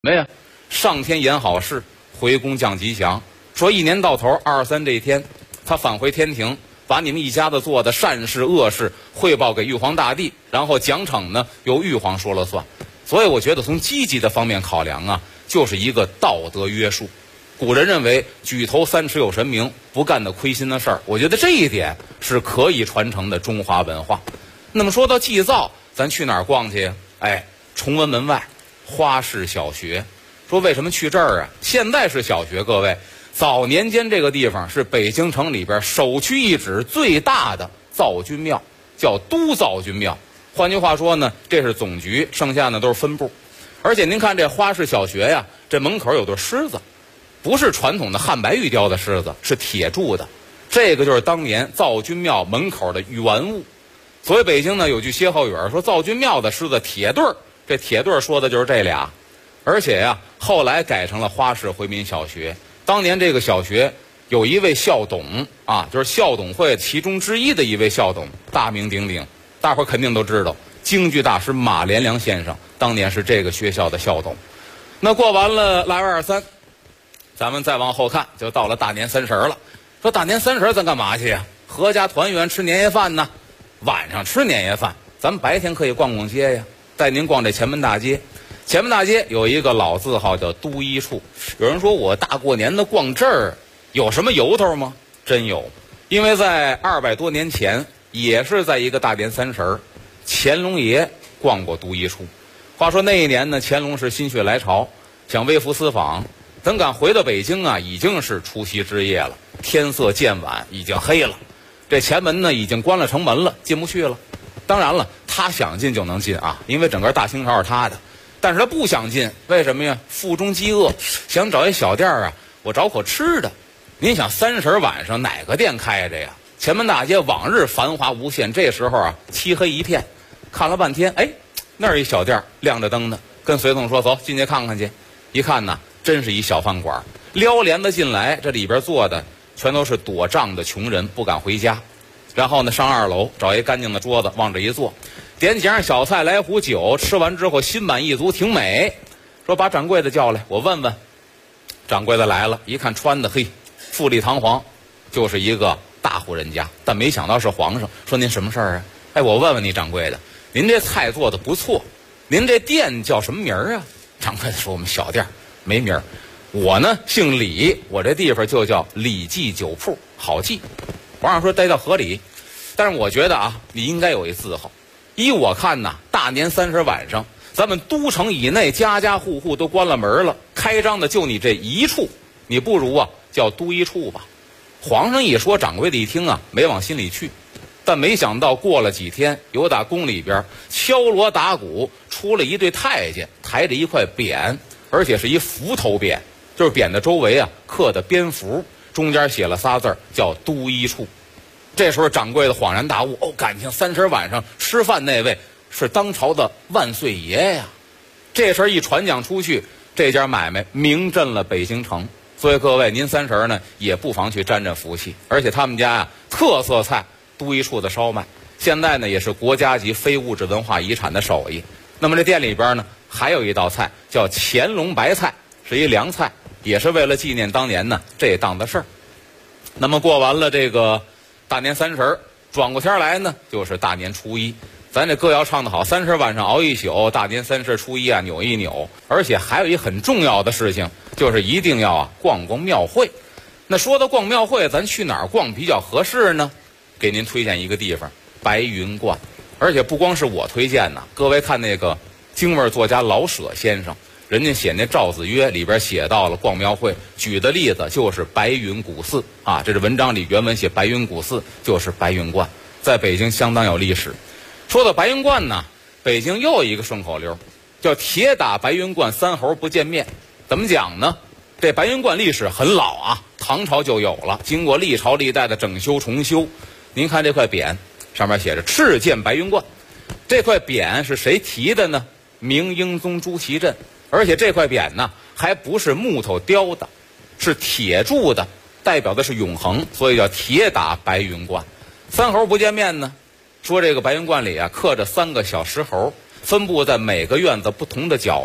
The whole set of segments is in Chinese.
没呀，上天言好事，回宫降吉祥。说一年到头23这一天，他返回天庭，把你们一家子做的善事恶事汇报给玉皇大帝，然后奖惩呢由玉皇说了算。所以我觉得从积极的方面考量啊，就是一个道德约束。古人认为举头三尺有神明，不干的亏心的事儿，我觉得这一点是可以传承的中华文化。那么说到祭灶，咱去哪儿逛去呀？崇文门外花市小学。说为什么去这儿啊？现在是小学，各位，早年间这个地方是北京城里边首屈一指最大的灶君庙，叫都灶君庙。换句话说呢，这是总局，剩下呢都是分部。而且您看这花市小学呀，这门口有对狮子，不是传统的汉白玉雕的狮子，是铁铸的。这个就是当年灶君庙门口的原物。所以北京呢有句歇后语说，灶君庙的狮子铁对儿，这铁对儿说的就是这俩。而且呀，后来改成了花市回民小学。当年这个小学有一位校董啊，就是校董会其中之一的一位校董，大名鼎鼎，大伙儿肯定都知道，京剧大师马连良先生当年是这个学校的校董。那过完了腊月23，咱们再往后看，就到了大年30了。说大年30咱干嘛去呀？合家团圆吃年夜饭呢。晚上吃年夜饭，咱们白天可以逛逛街呀，带您逛这前门大街。前门大街有一个老字号叫都一处。有人说我大过年的逛这儿有什么由头吗？真有，因为在200多年前，也是在一个大年30，乾隆爷逛过都一处。话说那一年呢，乾隆是心血来潮，想微服私访，等赶回到北京啊，已经是除夕之夜了，天色渐晚，已经黑了。这前门呢已经关了城门了，进不去了。当然了，他想进就能进啊，因为整个大清朝是他的。但是他不想进，为什么呀？腹中饥饿，想找一小店啊，我找口吃的。您想30晚上哪个店开着呀？前门大街往日繁华无限，这时候啊漆黑一片。看了半天，那儿一小店亮着灯呢，跟随从说走进去看看去。一看呢，真是一小饭馆，撩帘子进来，这里边坐的全都是躲仗的穷人，不敢回家。然后呢，上2楼找一干净的桌子，往这一坐，点几样小菜，来壶酒，吃完之后心满意足，挺美。说把掌柜的叫来，我问问。掌柜的来了，一看穿的富丽堂皇，就是一个大户人家，但没想到是皇上。说您什么事儿啊？我问问你，掌柜的，您这菜做的不错，您这店叫什么名儿啊？掌柜的说我们小店没名儿，我呢姓李，我这地方就叫李记酒铺，好记。皇上说这叫合理，但是我觉得啊，你应该有一字号。依我看呐，大年30晚上，咱们都城以内家家户户都关了门了，开张的就你这一处，你不如啊叫都一处吧。皇上一说，掌柜的一听啊，没往心里去。但没想到过了几天，有打宫里边敲锣打鼓出了一队太监，抬着一块匾，而且是一符头匾，就是匾的周围啊刻的蝙蝠，中间写了仨字叫都一处。这时候掌柜的恍然大悟，感情30晚上吃饭那位是当朝的万岁爷呀。这事儿一传讲出去，这家买卖名震了北京城。所以各位您30呢也不妨去沾沾福气。而且他们家特色菜都一处的烧麦，现在呢也是国家级非物质文化遗产的手艺。那么这店里边呢还有一道菜叫乾隆白菜，是一凉菜，也是为了纪念当年呢这档子事儿。那么过完了这个大年30，转过天来呢就是大年初一。咱这歌谣唱得好，30晚上熬一宿，大年30初一啊扭一扭。而且还有一很重要的事情，就是一定要逛逛庙会。那说到逛庙会，咱去哪儿逛比较合适呢？给您推荐一个地方，白云观。而且不光是我推荐呢，各位看那个京味作家老舍先生，人家写那《赵子曰》里边写到了逛庙会，举的例子就是白云古寺啊。这是文章里原文写白云古寺就是白云观，在北京相当有历史。说到白云观呢，北京又有一个顺口溜，叫铁打白云观三猴不见面。怎么讲呢？这白云观历史很老啊，唐朝就有了，经过历朝历代的整修重修。您看这块匾上面写着敕建白云观，这块匾是谁题的呢？明英宗朱祁镇。而且这块匾呢还不是木头雕的，是铁铸的，代表的是永恒，所以叫铁打白云观。三猴不见面呢，说这个白云观里啊刻着3个小石猴，分布在每个院子不同的角落。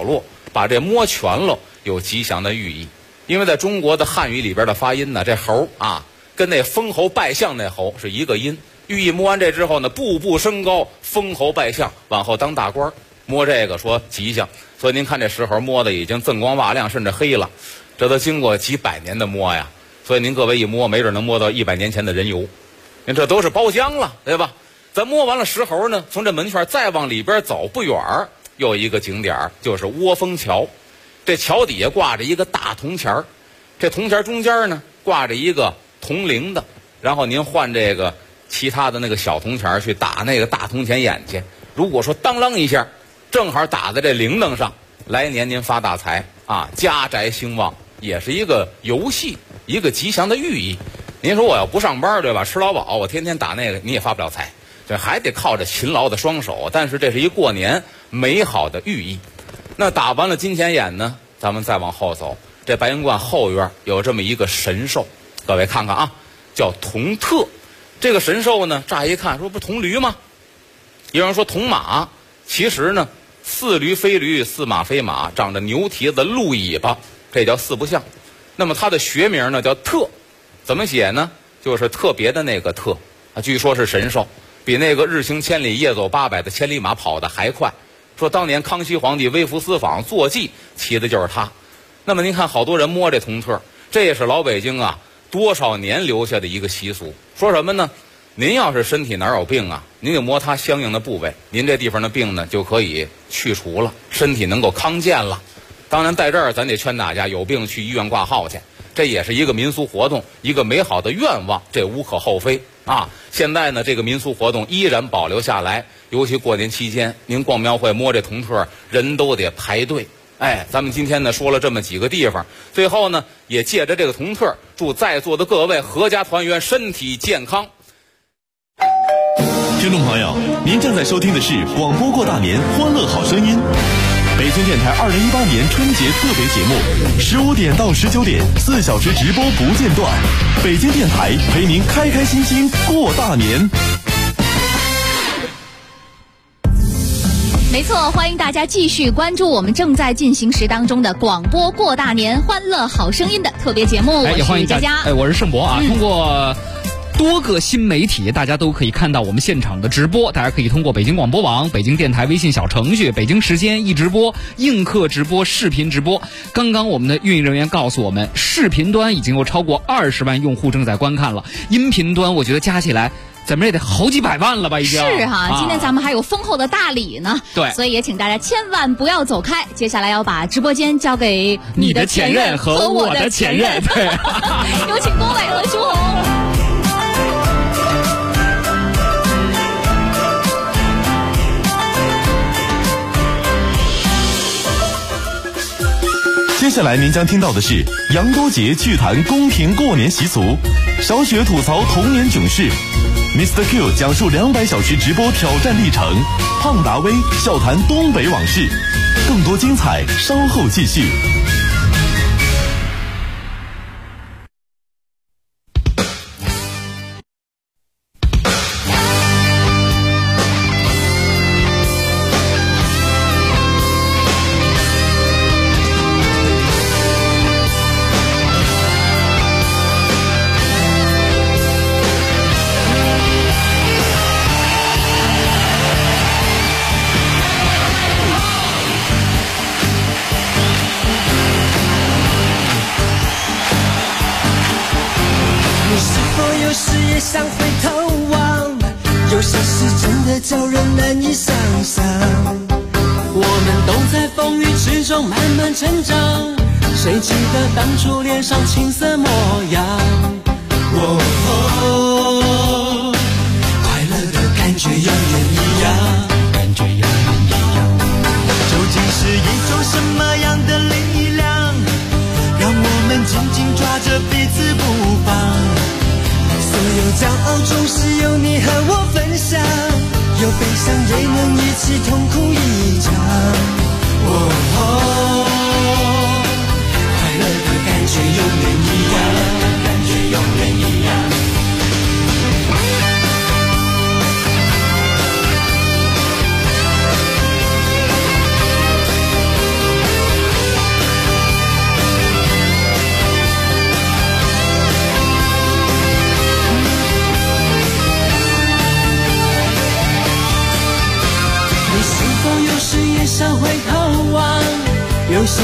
把这摸全了有吉祥的寓意。因为在中国的汉语里边的发音呢，这猴啊跟那封侯拜相那侯是一个音，寓意摸完这之后呢，步步升高，封侯拜相，往后当大官。摸这个说吉祥，所以您看这石猴摸的已经锃光瓦亮，甚至黑了，这都经过几百年的摸呀。所以您各位一摸，没准能摸到100年前的人油，您这都是包浆了，对吧？咱摸完了石猴呢，从这门圈再往里边走不远，又一个景点就是窝蜂桥。这桥底下挂着一个大铜钱儿，这铜钱中间呢挂着一个铜铃的，然后您换这个其他的那个小铜钱去打那个大铜钱眼去，如果说当啷一下正好打在这铃铛上，来年您发大财啊，家宅兴旺，也是一个游戏，一个吉祥的寓意。您说我要不上班，对吧？吃老饱，我天天打那个，你也发不了财，这还得靠着勤劳的双手。但是这是一过年美好的寓意。那打完了金钱眼呢，咱们再往后走，这白云观后院有这么一个神兽，各位看看啊，叫铜特。这个神兽呢，乍一看说不铜驴吗？有人说铜马，其实呢似驴非驴，似马非马，长着牛蹄子鹿尾巴，这叫四不像。那么它的学名呢叫特，怎么写呢？就是特别的那个特啊，据说是神兽，比那个日行千里夜走800的千里马跑得还快。说当年康熙皇帝微服私访坐骑骑的就是它。那么您看好多人摸这铜特，这也是老北京啊多少年留下的一个习俗。说什么呢？您要是身体哪有病啊，您就摸它相应的部位，您这地方的病呢就可以去除了，身体能够康健了。当然在这儿咱得劝大家有病去医院挂号去，这也是一个民俗活动，一个美好的愿望，这无可厚非啊。现在呢这个民俗活动依然保留下来，尤其过年期间您逛庙会摸这铜特人都得排队。哎，咱们今天呢说了这么几个地方，最后呢也借着这个铜特，祝在座的各位阖家团圆，身体健康。 听众朋友，您正在收听的是广播过大年欢乐好声音，北京电台2018年春节特别节目，15点到19点4小时直播不间断，北京电台陪您开开心心过大年。 没错，欢迎大家继续关注我们正在进行时当中的广播过大年欢乐好声音的特别节目。 也欢迎大家。 我是盛博啊。通过多个新媒体，大家都可以看到我们现场的直播。大家可以通过北京广播网、北京电台微信小程序、北京时间一直播、映客直播、视频直播。刚刚我们的运营人员告诉我们，视频端已经有超过20万用户正在观看了，音频端我觉得加起来怎么也得好几百万了吧，已经是哈。今天咱们还有丰厚的大礼呢， 对， 所以也请大家千万不要走开。接下来要把直播间交给你的前任和我的前任，对， 有请龚伟和朱红。 接下来您将听到的是杨多杰趣谈宫廷过年习俗，小雪吐槽童年囧事，Mr. Q 讲述200小时直播挑战历程，胖达威笑谈东北往事，更多精彩稍后继续。 叫人难以想象，我们都在风雨之中慢慢成长，谁记得当初脸上青涩模样？快乐的感觉永远一样，感觉永远一样。究竟是一种什么样的力量，让我们紧紧抓着彼此不放？所有骄傲总是有你和我分享，有悲伤也能一起痛哭一场。快乐的感觉永远一样，感觉永远一样。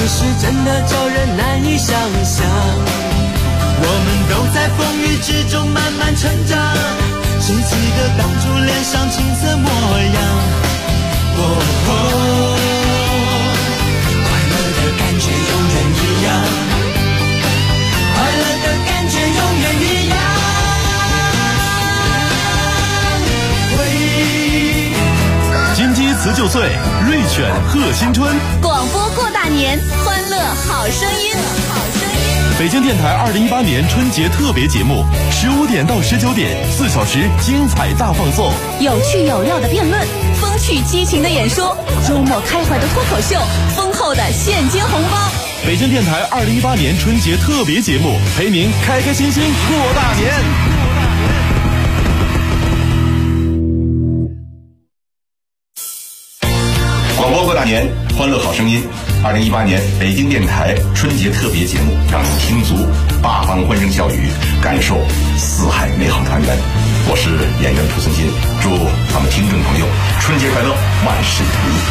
事真的叫人难以想象。我们都在风雨之中慢慢成长，谁记得当初脸上青涩模样？快乐的感觉永远一样，快乐的感觉永远一样。 金鸡辞旧岁，瑞犬贺新春。 广播过大年，欢乐好声音。 北京电台2018年春节特别节目，15点到19点，4小时精彩大放送， 有趣有料的辩论，风趣激情的演说，幽默开怀的脱口秀，丰厚的现金红包。 北京电台2018年春节特别节目，陪您开开心心过大年。 广播过大年，欢乐好声音。2018年北京电台春节特别节目，让你听足八方欢声笑语，感受四海美好团圆。我是演员蒲松金，祝咱们听众朋友春节快乐，万事如意。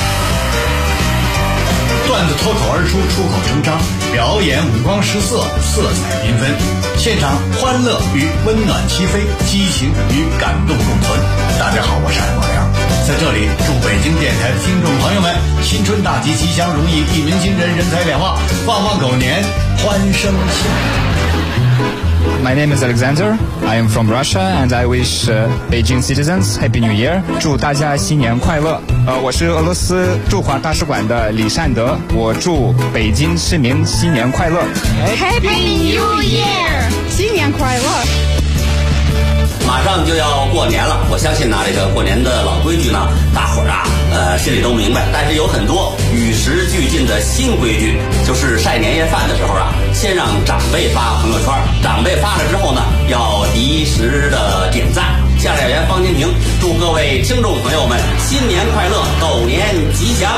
段子脱口而出，出口成章，表演五光十色，色彩缤纷，现场欢乐与温暖齐飞，激情与感动共存。大家好，我是艾莫良，在这里祝北京电台的听众朋友们新春大吉，吉祥如意，一门心人，人财两旺，旺旺狗年，欢声笑语。 My name is Alexander. I am from Russia, and I wish Beijing citizens Happy New Year. 祝大家新年快乐。我是俄罗斯驻华大使馆的李善德，我祝北京市民新年快乐。 Happy New Year， 新年快乐。 马上就要过年了，我相信呢，这个过年的老规矩呢，大伙儿啊，心里都明白。但是有很多与时俱进的新规矩，就是晒年夜饭的时候啊，先让长辈发朋友圈，长辈发了之后呢，要及时的点赞。相声演员方金平祝各位听众朋友们新年快乐，狗年吉祥。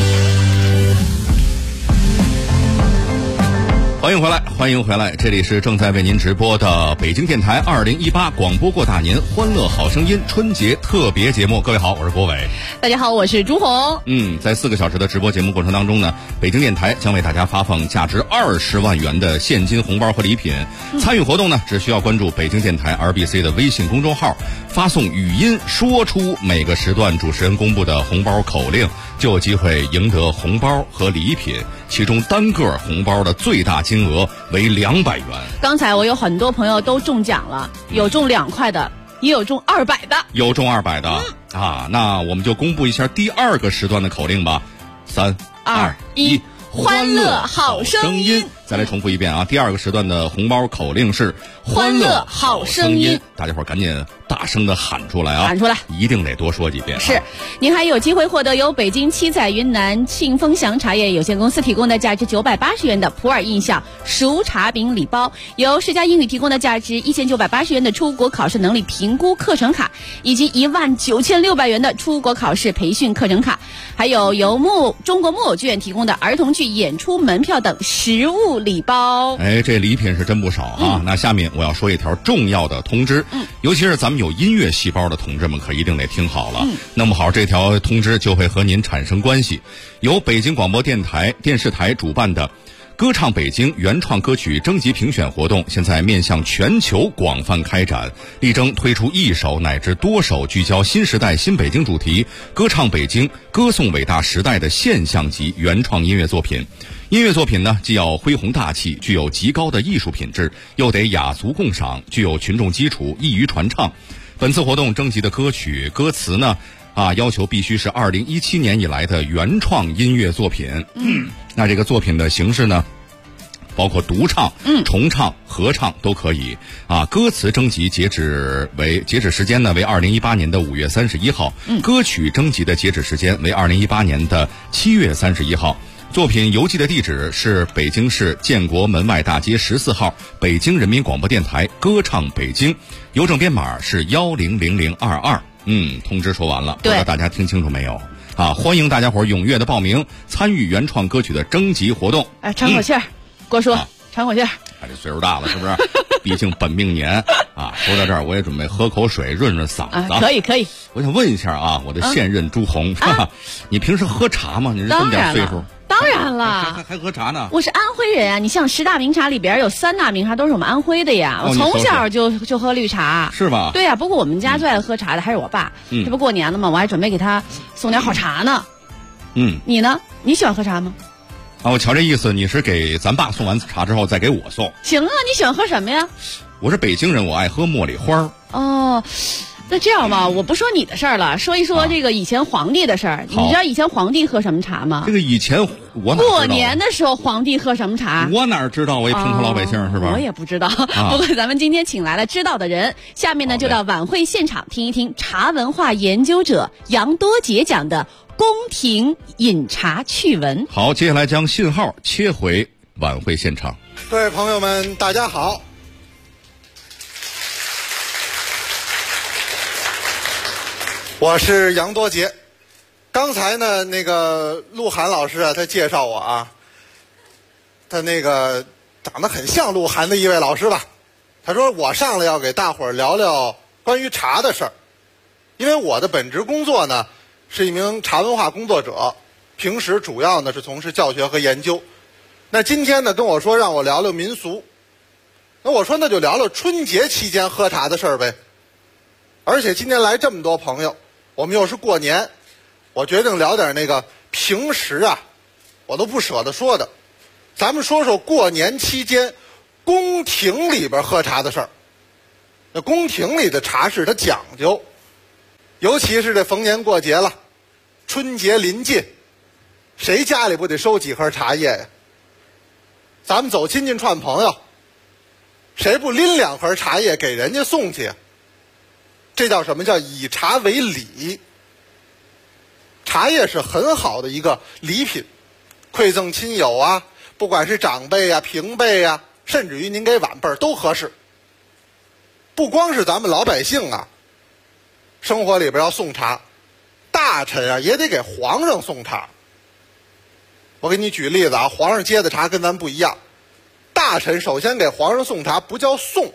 欢迎回来，欢迎回来！这里是正在为您直播的北京电台2018广播过大年欢乐好声音春节特别节目。各位好，我是郭伟。 大家好，我是朱红。 在4个小时的直播节目过程当中呢，北京电台将为大家发放价值20万元的现金红包和礼品。参与活动呢，只需要关注北京电台 RBC 的微信公众号，发送语音说出每个时段主持人公布的红包口令，就有机会赢得红包和礼品。其中单个红包的最大金额为200元。 刚才我有很多朋友都中奖了，有中2块的，也有中200的， 有中200的啊。那我们就公布一下第2个时段的口令吧。3、2、1， 欢乐好声音。 再来重复一遍啊！第2个时段的红包口令是欢乐好声音， 大家伙赶紧大声的喊出来啊！ 喊出来， 一定得多说几遍。 是，您还有机会获得由北京七彩云南庆丰祥茶叶有限公司提供的价值980元的普洱印象熟茶饼礼包，由世嘉英语提供的价值1980元的出国考试能力评估课程卡，以及19600元的出国考试培训课程卡，还有由中国木偶剧院提供的儿童剧演出门票等实物礼包。 这礼品是真不少啊！那下面我要说一条重要的通知，尤其是咱们有音乐细胞的同志们可一定得听好了。弄不好这条通知就会和您产生关系。由北京广播电视台主办的歌唱北京原创歌曲征集评选活动，现在面向全球广泛开展，力争推出1首乃至多首聚焦新时代新北京主题，歌唱北京，歌颂伟大时代的现象级原创音乐作品。音乐作品呢，既要恢宏大气，具有极高的艺术品质，又得雅俗共赏，具有群众基础，易于传唱。本次活动征集的歌曲歌词呢，要求必须是2017年以来的原创音乐作品。那这个作品的形式呢，包括独唱、重唱、合唱都可以歌词征集截止时间呢为2018年的5月31号，歌曲征集的截止时间为2018年的7月31号。作品邮寄的地址是北京市建国门外大街14号北京人民广播电台歌唱北京，邮政编码是100022。通知说完了，不知道大家听清楚没有欢迎大家伙踊跃的报名参与原创歌曲的征集活动。 喘口气儿，郭叔，喘口气儿。 这岁数大了是不是？毕竟本命年说到这儿我也准备喝口水润润嗓子。 可以。 我想问一下我的现任朱红，你平时喝茶吗？你是这么点岁数？ 当当然了， 还喝茶呢。 我是安徽人啊，你像10大名茶里边有3大名茶都是我们安徽的呀。我从小就喝绿茶， 是吧？ 对呀，不过我们家最爱喝茶的还是我爸。这不过年了吗？我还准备给他送点好茶呢。你呢？你喜欢喝茶吗？ 我瞧这意思，你是给咱爸送完茶之后再给我送。 行啊，你喜欢喝什么呀？ 我是北京人，我爱喝茉莉花。 哦。那这样吧，我不说你的事儿了，说一说这个以前皇帝的事儿。你知道以前皇帝喝什么茶吗？ 这个以前我哪知道过年的时候皇帝喝什么茶？ 我哪知道？我一平头老百姓是吧？ 我也不知道。不过咱们今天请来了知道的人，下面呢就到晚会现场听一听茶文化研究者杨多杰讲的宫廷饮茶趣闻。 好，接下来将信号切回晚会现场。 各位朋友们，大家好。我是杨多杰。刚才呢，那个鹿晗老师啊，他介绍我啊，他那个长得很像鹿晗的一位老师吧。他说我上来要给大伙儿聊聊关于茶的事儿，因为我的本职工作呢是一名茶文化工作者，平时主要呢是从事教学和研究。那今天呢跟我说让我聊聊民俗，那我说那就聊聊春节期间喝茶的事儿呗。而且今天来这么多朋友，我们又是过年，我决定聊点那个平时啊我都不舍得说的，咱们说说过年期间宫廷里边喝茶的事儿。那宫廷里的茶事它讲究，尤其是这逢年过节了，春节临近，谁家里不得收几盒茶叶呀？咱们走亲戚串朋友，谁不拎2盒茶叶给人家送去呀？这叫什么？叫以茶为礼。茶叶是很好的一个礼品，馈赠亲友啊，不管是长辈啊、平辈啊，甚至于您给晚辈都合适。不光是咱们老百姓啊，生活里边要送茶，大臣啊也得给皇上送茶。我给你举例子啊，皇上接的茶跟咱不一样。大臣首先给皇上送茶不叫送，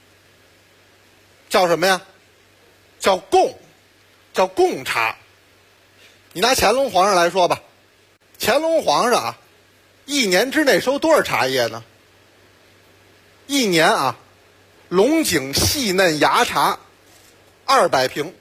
叫什么呀？叫贡，叫贡茶。你拿乾隆皇上来说吧，乾隆皇上啊，1年之内收多少茶叶呢？1年啊，龙井细嫩芽茶200瓶，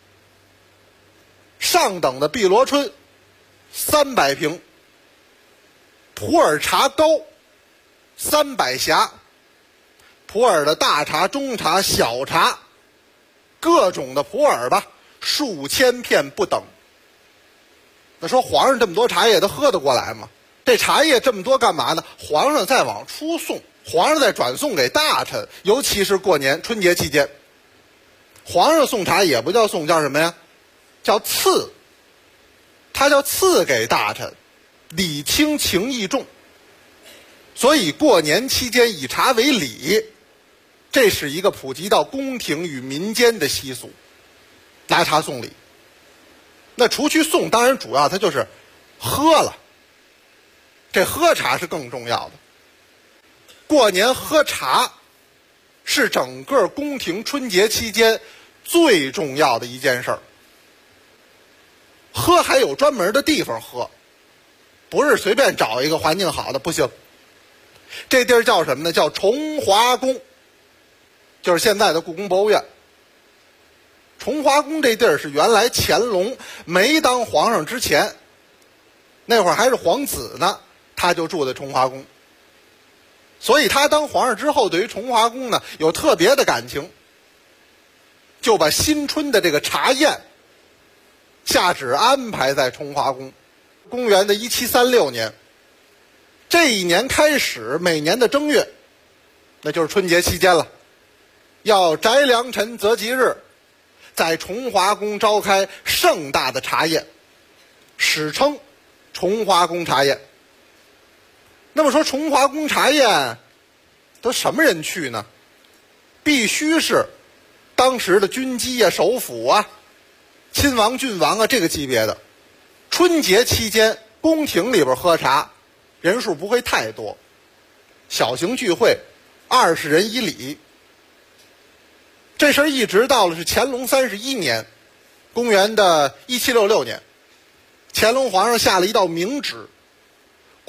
上等的碧螺春300瓶，普洱茶膏300匣，普洱的大茶、中茶、小茶，各种的普洱吧，数千片不等。那说皇上这么多茶叶，他喝得过来吗？这茶叶这么多干嘛呢？皇上再往出送，皇上再转送给大臣，尤其是过年春节期间，皇上送茶也不叫送，叫什么呀？叫赐。他叫赐给大臣，礼轻情意重。所以过年期间以茶为礼，这是一个普及到宫廷与民间的习俗，拿茶送礼。那除去送，当然主要它就是喝了，这喝茶是更重要的。过年喝茶是整个宫廷春节期间最重要的一件事儿。喝还有专门的地方喝，不是随便找一个环境好的，不行。这地儿叫什么呢？叫崇华宫，就是现在的故宫博物院。崇华宫这地儿是原来乾隆没当皇上之前，那会儿还是皇子呢，他就住在崇华宫。所以他当皇上之后，对于崇华宫呢有特别的感情，就把新春的这个茶宴下旨安排在崇华宫。公元的1736年，这一年开始，每年的正月，那就是春节期间了，要摘良辰择吉日，在崇华宫召开盛大的茶宴，史称崇华宫茶宴。那么说崇华宫茶宴都什么人去呢？必须是当时的军机啊、首辅啊、亲王郡王啊这个级别的。春节期间宫廷里边喝茶人数不会太多，小型聚会20人一礼。这事儿一直到了是乾隆31年，公元的1766年，乾隆皇上下了一道明旨，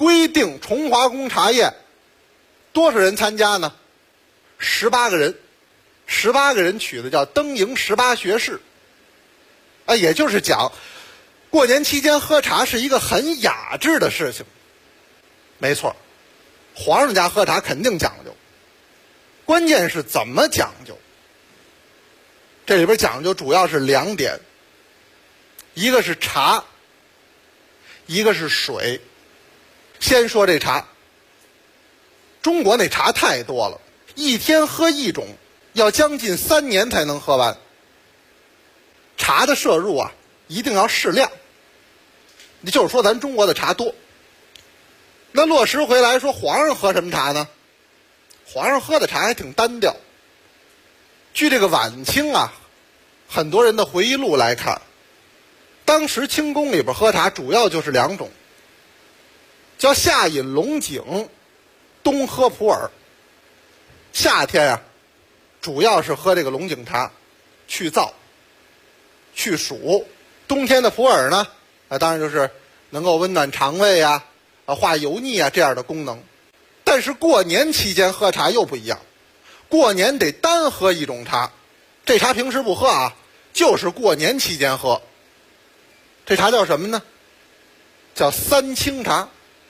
规定崇华宫茶宴多少人参加呢？18个人，18个人取的叫登营18学士。也就是讲，过年期间喝茶是一个很雅致的事情。没错，皇上家喝茶肯定讲究，关键是怎么讲究。这里边讲究主要是2点，一个是茶，一个是水。先说这茶，中国那茶太多了，一天喝一种，要将近3年才能喝完。茶的摄入一定要适量。你就是说咱中国的茶多。那落实回来说，皇上喝什么茶呢？皇上喝的茶还挺单调。据这个晚清很多人的回忆录来看，当时清宫里边喝茶主要就是2种，叫夏饮龙井，冬喝普洱。夏天主要是喝这个龙井茶，去燥去暑。冬天的普洱呢，当然就是能够温暖肠胃化油腻这样的功能。但是过年期间喝茶又不一样，过年得单喝一种茶，这茶平时不喝就是过年期间喝。这茶叫什么呢？叫三清茶。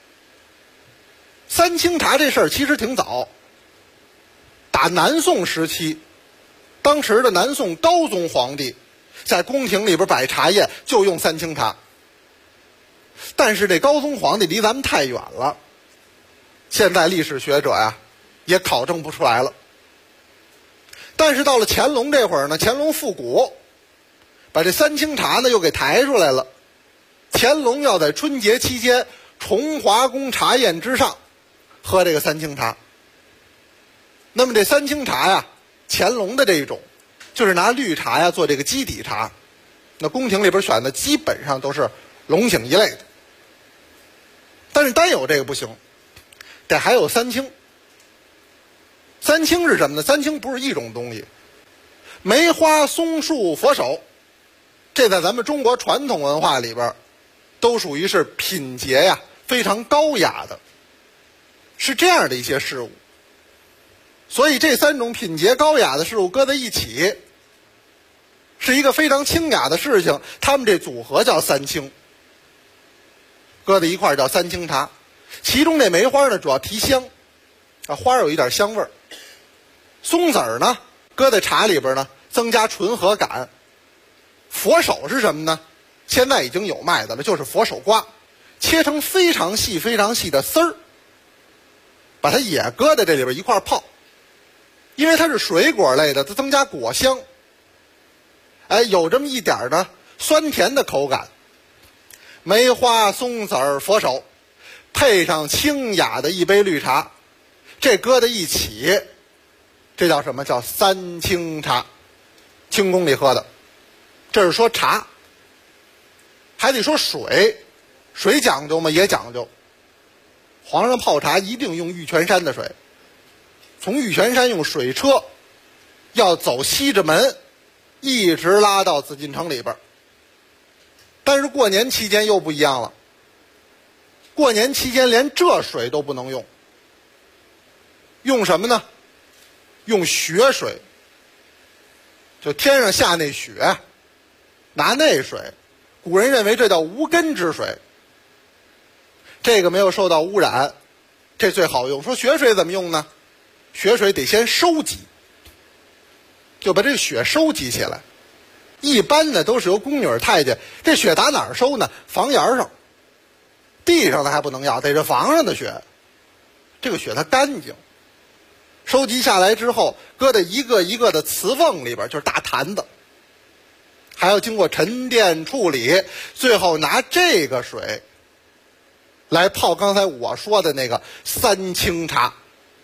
三清茶这事儿其实挺早，打南宋时期，当时的南宋高宗皇帝在宫廷里边摆茶宴就用三清茶。但是这高宗皇帝离咱们太远了，现在历史学者也考证不出来了。但是到了乾隆这会儿呢，乾隆复古，把这三清茶呢又给抬出来了。乾隆要在春节期间崇华宫茶宴之上喝这个三清茶。那么这三清茶乾隆的这一种就是拿绿茶做这个基底茶，那宫廷里边选的基本上都是龙井一类的。但是单有这个不行，得还有三清。三清是什么呢？三清不是一种东西，梅花、松树、佛手，这在咱们中国传统文化里边都属于是品节非常高雅的，是这样的一些事物。所以这3种品节高雅的事物搁在一起，是一个非常清雅的事情，他们这组合叫三清，搁在一块儿叫三清茶。其中这梅花呢主要提香，花有一点香味儿。松子儿呢搁在茶里边呢增加醇和感。佛手是什么呢？现在已经有卖的了，就是佛手瓜，切成非常细非常细的丝儿，把它也搁在这里边一块泡。因为它是水果类的，它增加果香，有这么一点呢酸甜的口感。梅花、松子儿、佛手，配上清雅的一杯绿茶，这搁在一起，这叫什么？叫三清茶。清宫里喝的，这是说茶。还得说水，水讲究吗？也讲究。皇上泡茶一定用玉泉山的水，从玉泉山用水车要走西直门，一直拉到紫禁城里边。但是过年期间又不一样了，过年期间连这水都不能用，用什么呢？用雪水，就天上下那雪，拿那水，古人认为这叫无根之水，这个没有受到污染，这最好用。说雪水怎么用呢？雪水得先收集，就把这个雪收集起来。一般呢都是由宫女太监，这雪打哪儿收呢？房檐上，地上的还不能要，得是房上的雪。这个雪它干净，收集下来之后搁在一个一个的瓷瓮里边，就是大坛子，还要经过沉淀处理，最后拿这个水来泡刚才我说的那个三清茶。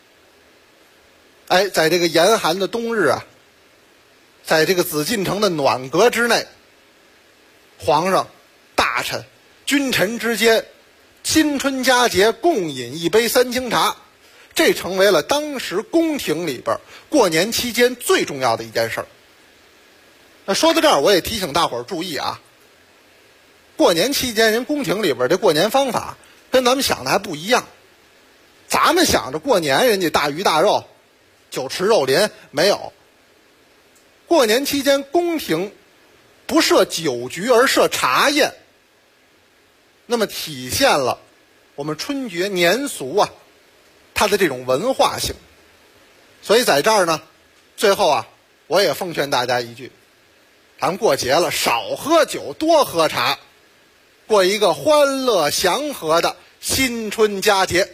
在这个严寒的冬日在这个紫禁城的暖阁之内，皇上、大臣、君臣之间新春佳节共饮一杯三清茶，这成为了当时宫廷里边过年期间最重要的一件事儿。那说到这儿，我也提醒大伙儿注意过年期间人宫廷里边这过年方法跟咱们想的还不一样。咱们想着过年人家大鱼大肉，酒池肉林，没有。过年期间宫廷不设酒局而设茶宴，那么体现了我们春节年俗啊它的这种文化性。所以在这儿呢，最后啊我也奉劝大家一句，咱过节了少喝酒多喝茶，过一个欢乐祥和的新春佳节。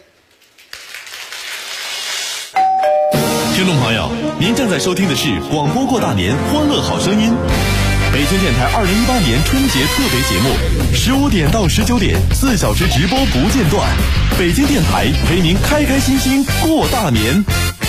听众朋友，您正在收听的是广播过大年欢乐好声音，北京电台2018年春节特别节目，15点到19点，4小时直播不间断。北京电台陪您开开心心过大年。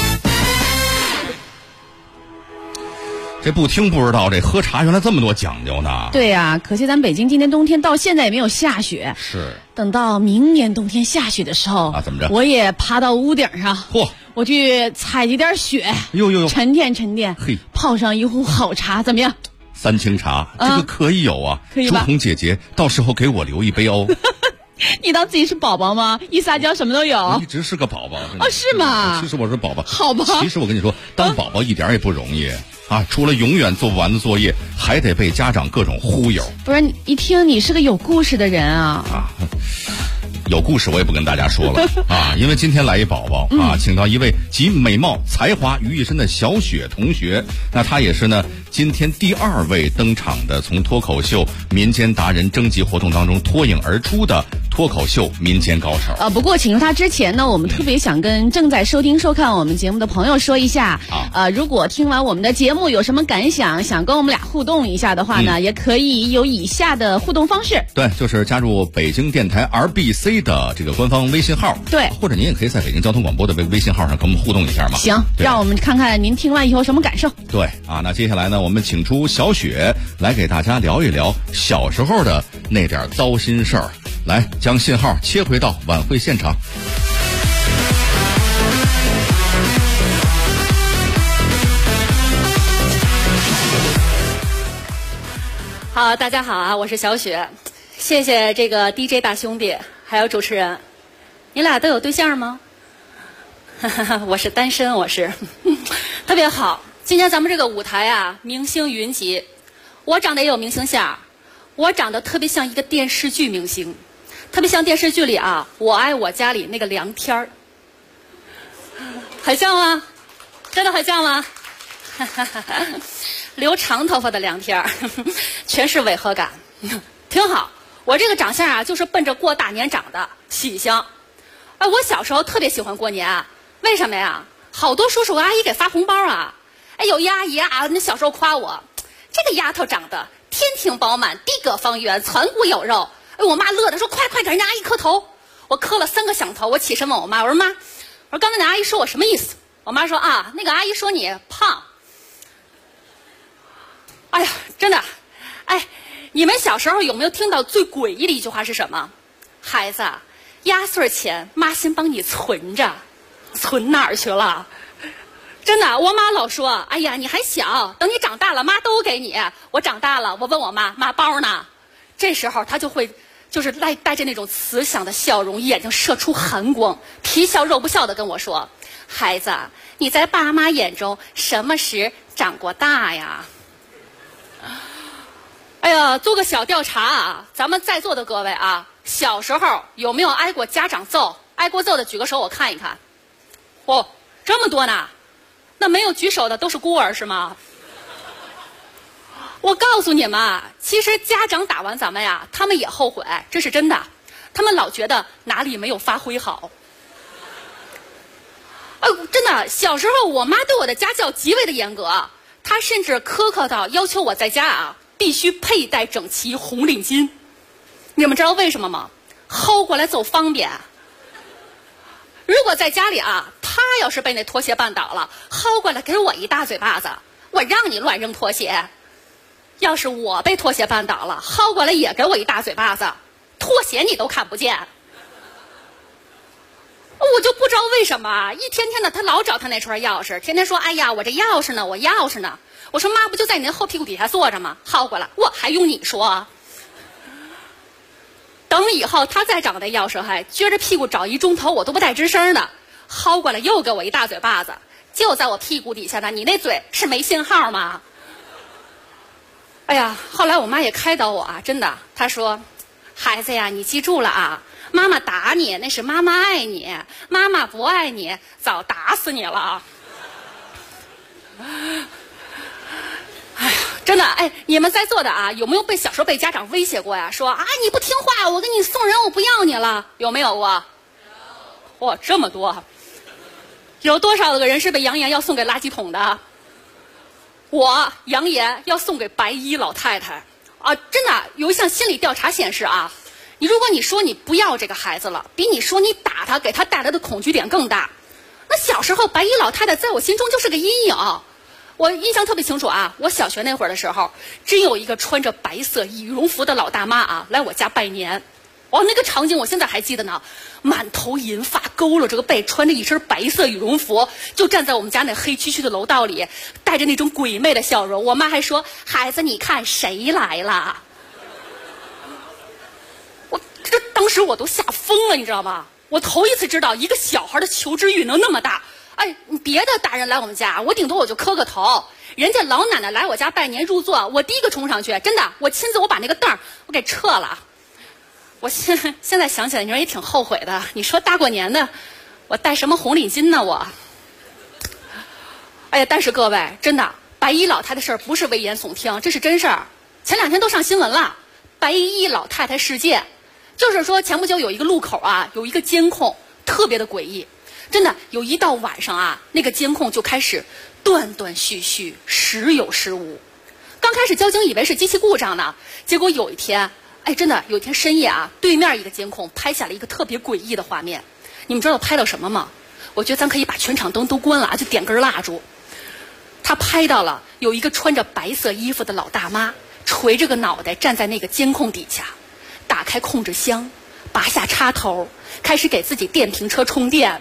这不听不知道，这喝茶原来这么多讲究呢。 对呀，可惜咱北京今年冬天到现在也没有下雪。 是。 等到明年冬天下雪的时候啊，怎么着？ 我也爬到屋顶上， 嚯， 我去采集点雪， 哟， 沉淀沉淀， 嘿， 泡上一壶好茶，怎么样？ 三清茶，这个可以有啊， 可以吧？ 朱红姐姐，到时候给我留一杯哦。 你当自己是宝宝吗？一撒娇什么都有。 我一直是个宝宝。 哦，是吗？ 其实我是宝宝。 好吧。 其实我跟你说，当宝宝一点也不容易啊！除了永远做不完的作业，还得被家长各种忽悠。 不是，一听你是个有故事的人啊。 有故事我也不跟大家说了啊，因为今天来一宝宝啊，请到一位集美貌才华于一身的小雪同学。那她也是呢今天第2位登场的，从脱口秀民间达人征集活动当中脱颖而出的脱口秀民间高手。 不过请出他之前呢，我们特别想跟正在收听收看我们节目的朋友说一下，如果听完我们的节目有什么感想，想跟我们俩互动一下的话呢，也可以有以下的互动方式。 对，就是加入北京电台 RBC 的这个官方微信号， 对， 或者您也可以在北京交通广播的微信号上跟我们互动一下嘛。 行，让我们看看您听完以后什么感受。 对啊，那接下来呢，我们请出小雪来给大家聊一聊小时候的那点糟心事儿。来，将信号切回到晚会现场。 好，大家好啊，我是小雪，谢谢这个 DJ 大兄弟还有主持人。你俩都有对象吗？我是单身，我是特别好。今天咱们这个舞台啊，明星云集，我长得也有明星相，我长得特别像一个电视剧明星，特别像电视剧里啊《我爱我家》里那个梁天儿，很像吗？真的很像吗？留长头发的梁天儿，全是违和感，挺好。我这个长相啊，就是奔着过大年长的，喜庆。哎，我小时候特别喜欢过年，为什么呀？好多叔叔阿姨给发红包啊。哎，有一阿姨啊，那小时候夸我，这个丫头长得天庭饱满，地阁方圆，攒骨有肉。哎，我妈乐得说，快给人家阿姨磕头。我磕了3个响头，我起身问我妈，我说妈，我说刚才那阿姨说我什么意思？我妈说啊，那个阿姨说你胖。哎呀，真的，哎，你们小时候有没有听到最诡异的一句话是什么？孩子，压岁钱妈先帮你存着，存哪儿去了？真的，我妈老说，哎呀，你还小，等你长大了，妈都给你。我长大了，我问我妈，妈包呢？这时候她就会就是带着那种慈祥的笑容，眼睛射出寒光，皮笑肉不笑的跟我说，孩子，你在爸妈眼中什么时长过大呀？哎呀，做个小调查啊，咱们在座的各位啊，小时候有没有挨过家长揍？挨过揍的举个手，我看一看。哦，这么多呢？那没有举手的都是孤儿是吗？我告诉你们，其实家长打完咱们呀，他们也后悔，这是真的。他们老觉得哪里没有发挥好。真的，小时候我妈对我的家教极为的严格，她甚至苛刻到要求我在家啊必须佩戴整齐红领巾。你们知道为什么吗？薅过来走方便。如果在家里啊，他要是被那拖鞋绊倒了，薅过来给我一大嘴巴子，我让你乱扔拖鞋。要是我被拖鞋绊倒了，薅过来也给我一大嘴巴子，拖鞋你都看不见。我就不知道为什么，一天天的他老找他那串钥匙，天天说，哎呀，我这钥匙呢，我钥匙呢。我说妈，不就在你那后屁股底下坐着吗？薅过来，我还用你说？ 等以后他再长得要是还撅着屁股找一钟头，我都不带吱声的，薅过来又给我一大嘴巴子，就在我屁股底下呢。你那嘴是没信号吗？哎呀，后来我妈也开导我啊，真的，她说，孩子呀，你记住了啊，妈妈打你那是妈妈爱你，妈妈不爱你早打死你了。哎呀，真的，哎，你们在座的啊，有没有被小时候被家长威胁过呀？说啊，你不听话，我给你送人，我不要你了，有没有过？有。哇，这么多。有多少个人是被扬言要送给垃圾桶的？我扬言要送给白衣老太太啊！真的，有一项心理调查显示啊，如果你说你不要这个孩子了，比你说你打他给他带来的恐惧点更大。那小时候白衣老太太在我心中就是个阴影。我印象特别清楚啊，我小学那会儿的时候，真有一个穿着白色羽绒服的老大妈啊来我家拜年。哇，那个场景我现在还记得呢，满头银发，佝偻着个背，穿着一身白色羽绒服，就站在我们家那黑黢黢的楼道里，带着那种鬼魅的笑容。我妈还说：“孩子，你看谁来了？”当时我都吓疯了，你知道吗？我头一次知道一个小孩的求知欲能那么大。哎，别的大人来我们家，我顶多我就磕个头。人家老奶奶来我家拜年入座，我第一个冲上去，真的，我亲自把那个凳我给撤了。我现在想起来，你说也挺后悔的。你说大过年的，我戴什么红领巾呢？我，哎呀！但是各位，真的，白衣老太太事儿不是危言耸听，这是真事儿。前2天都上新闻了，白衣老太太事件，就是说前不久有一个路口啊，有一个监控，特别的诡异。真的，有一到晚上啊，那个监控就开始断断续续，时有时无。刚开始交警以为是机器故障呢，结果有一天。哎，真的，有一天深夜啊，对面一个监控拍下了一个特别诡异的画面。你们知道拍到什么吗？我觉得咱可以把全场灯都关了啊，就点根蜡烛。他拍到了有一个穿着白色衣服的老大妈，垂着个脑袋站在那个监控底下，打开控制箱，拔下插头，开始给自己电瓶车充电。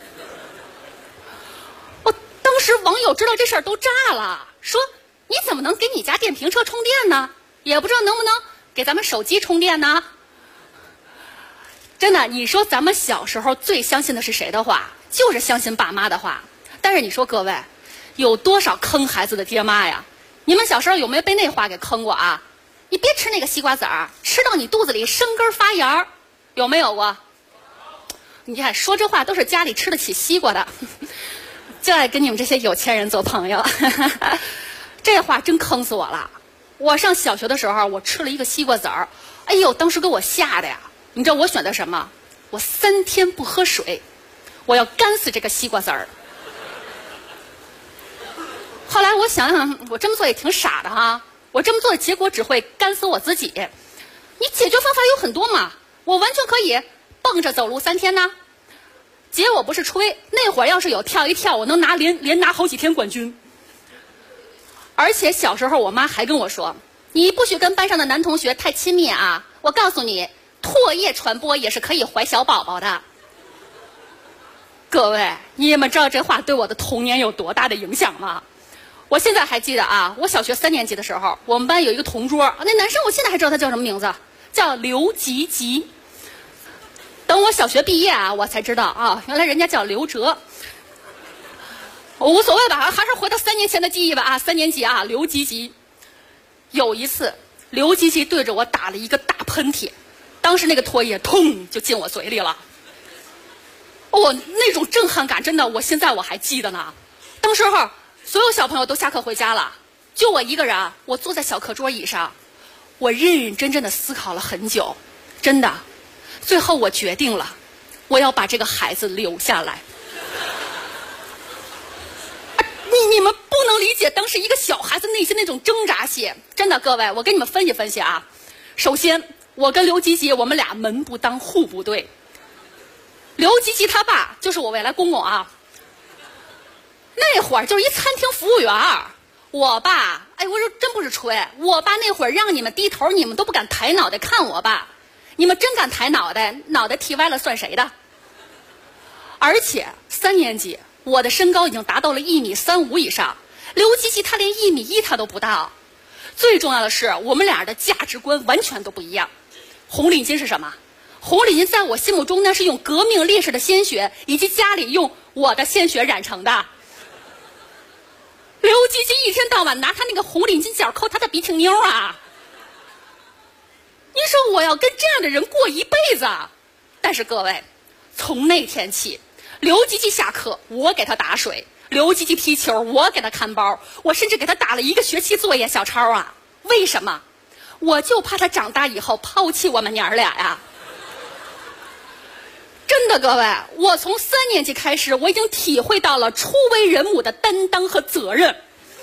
当时网友知道这事儿都炸了，说你怎么能给你家电瓶车充电呢？也不知道能不能给咱们手机充电呢？真的，你说咱们小时候最相信的是谁的话？就是相信爸妈的话。但是你说各位，有多少坑孩子的爹妈呀？你们小时候有没有被那话给坑过啊？你别吃那个西瓜籽儿，吃到你肚子里生根发芽，有没有过？你看说这话都是家里吃得起西瓜的，就爱跟你们这些有钱人做朋友。这话真坑死我了。我上小学的时候，我吃了一个西瓜籽儿，哎呦，当时给我吓的呀！你知道我选的什么？我3天不喝水，我要干死这个西瓜籽儿。后来我想想，我这么做也挺傻的哈，我这么做的结果只会干死我自己。你解决方法有很多嘛，我完全可以蹦着走路3天呢。姐，我不是吹，那会儿要是有跳一跳，我能连拿好几天冠军。而且小时候我妈还跟我说，你不许跟班上的男同学太亲密啊，我告诉你，唾液传播也是可以怀小宝宝的。各位，你们知道这话对我的童年有多大的影响吗？我现在还记得啊，我小学3年级的时候，我们班有一个同桌，那男生我现在还知道他叫什么名字，叫刘吉吉。等我小学毕业啊，我才知道啊，原来人家叫刘哲。我无所谓吧，还是回到3年前的记忆吧啊，3年级啊，刘吉吉。有一次，刘吉吉对着我打了一个大喷嚏，当时那个唾液通就进我嘴里了。那种震撼感真的，我现在我还记得呢。当时候所有小朋友都下课回家了，就我一个人，我坐在小课桌椅上，我认认真真的思考了很久，真的，最后我决定了，我要把这个孩子留下来。你们不能理解当时一个小孩子内心那种挣扎性，真的，各位，我给你们分析分析啊。首先，我跟刘吉吉，我们俩门不当户不对。刘吉吉他爸就是我未来公公啊，那会儿就是一餐厅服务员。我爸，哎，我说真不是吹，我爸那会儿让你们低头，你们都不敢抬脑袋看我爸，你们真敢抬脑袋，脑袋剃歪了算谁的？而且3年级。我的身高已经达到了1.35米以上，刘吉吉他连1.1米他都不到。最重要的是，我们俩的价值观完全都不一样。 红领巾是什么？红领巾在我心目中那是用革命烈士的鲜血以及家里用我的鲜血染成的。刘吉吉一天到晚拿他那个红领巾角扣他的鼻涕妞啊！你说我要跟这样的人过一辈子？但是各位，从那天起，刘吉吉下课我给他打水，刘吉吉踢球我给他看包，我甚至给他打了1个学期作业小抄啊！为什么？我就怕他长大以后抛弃我们娘儿俩呀！真的，各位，我从3年级开始，我已经体会到了初为人母的担当和责任。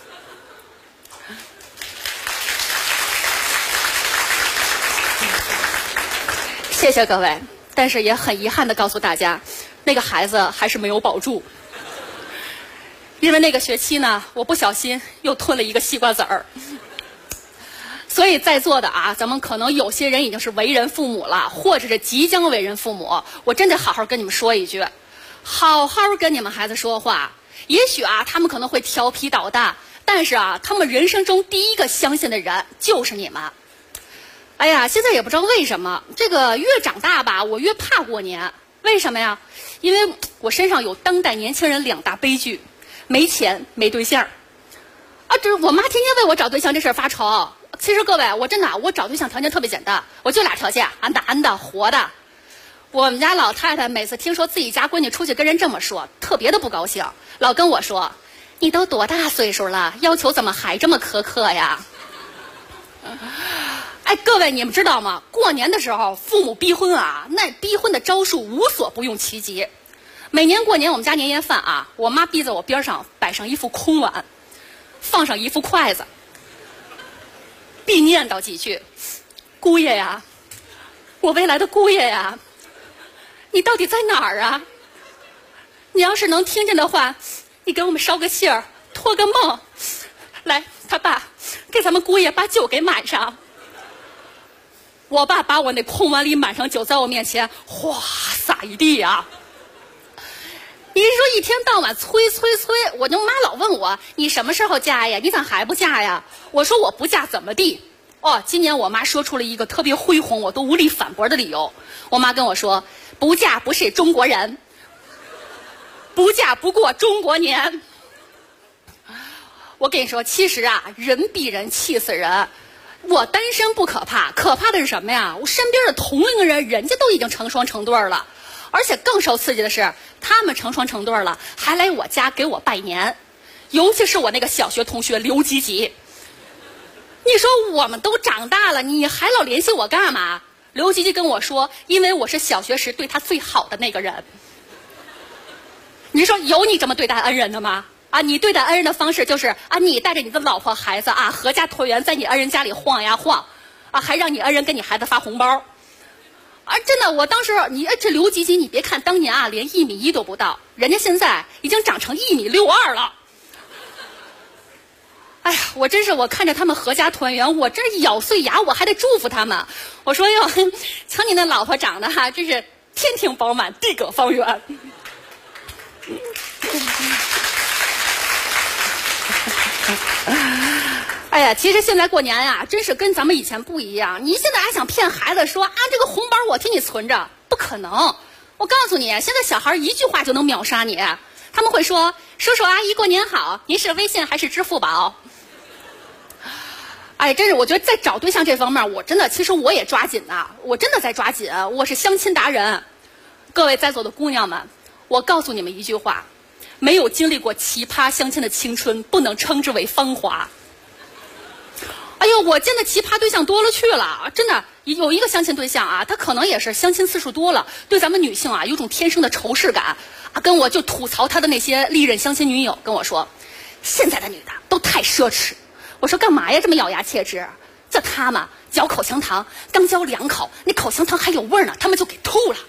谢谢各位，但是也很遗憾的告诉大家，那个孩子还是没有保住，因为那个学期呢，我不小心又吞了1个西瓜籽儿。所以在座的啊，咱们可能有些人已经是为人父母了，或者是即将为人父母。我真得好好跟你们说一句，好好跟你们孩子说话。也许啊，他们可能会调皮捣蛋，但是啊，他们人生中第一个相信的人就是你们。哎呀，现在也不知道为什么，这个越长大吧，我越怕过年。为什么呀？因为我身上有当代年轻人2大悲剧：没钱、没对象。啊，这我妈天天为我找对象这事儿发愁。其实各位，我真的，我找对象条件特别简单，我就2条件啊，男的活的。我们家老太太每次听说自己家闺女出去跟人这么说，特别的不高兴，老跟我说：“你都多大岁数了，要求怎么还这么苛刻呀？”哎，各位，你们知道吗？过年的时候，父母逼婚啊，那逼婚的招数无所不用其极。每年过年，我们家年夜饭啊，我妈逼在我边上摆上一副空碗，放上一副筷子。必念叨几句：“姑爷呀，我未来的姑爷呀，你到底在哪儿啊？你要是能听见的话，你给我们捎个信儿，托个梦。来，他爸，给咱们姑爷把酒给满上。”我爸把我那空碗里满上酒，在我面前哗洒一地啊！你是说一天到晚催，我就妈老问我，你什么时候嫁呀？你咋还不嫁呀？我说我不嫁怎么地？哦，今年我妈说出了一个特别恢宏，我都无力反驳的理由。我妈跟我说，不嫁不是中国人，不嫁不过中国年。我跟你说，其实啊，人逼人气死人。我单身不可怕，可怕的是什么呀？我身边的同龄人，人家都已经成双成对了。而且更受刺激的是，他们成双成对了，还来我家给我拜年。尤其是我那个小学同学刘吉吉，你说我们都长大了，你还老联系我干嘛？刘吉吉跟我说，因为我是小学时对他最好的那个人。你说有你这么对待恩人的吗？啊，你对待恩人的方式就是啊，你带着你的老婆孩子啊，合家团圆，在你恩人家里晃呀晃，啊，还让你恩人给你孩子发红包。啊，真的，我当时这刘吉吉，你别看当年啊连1.1米都不到，人家现在已经长成1.62米了。哎呀，我真是我看着他们合家团圆，我真是咬碎牙，我还得祝福他们。我说哟，瞧你那老婆长得哈，真是天庭饱满，地阁方圆。哎呀，其实现在过年呀，真是跟咱们以前不一样。你现在还想骗孩子说啊，这个红包我替你存着，不可能。我告诉你，现在小孩一句话就能秒杀你，他们会说：“叔叔阿姨过年好，您是微信还是支付宝？”哎，真是，我觉得在找对象这方面，其实我也抓紧呐，我真的在抓紧，我是相亲达人。各位在座的姑娘们，我告诉你们一句话：没有经历过奇葩相亲的青春，不能称之为芳华。哎呦，我见的奇葩对象多了去了，真的有一个相亲对象啊，他可能也是相亲次数多了，对咱们女性啊有种天生的仇视感啊，跟我就吐槽他的那些历任相亲女友，跟我说现在的女的都太奢侈。我说干嘛呀，这么咬牙切齿？这他们嚼口香糖，刚嚼2口，那口香糖还有味儿呢，他们就给吐了，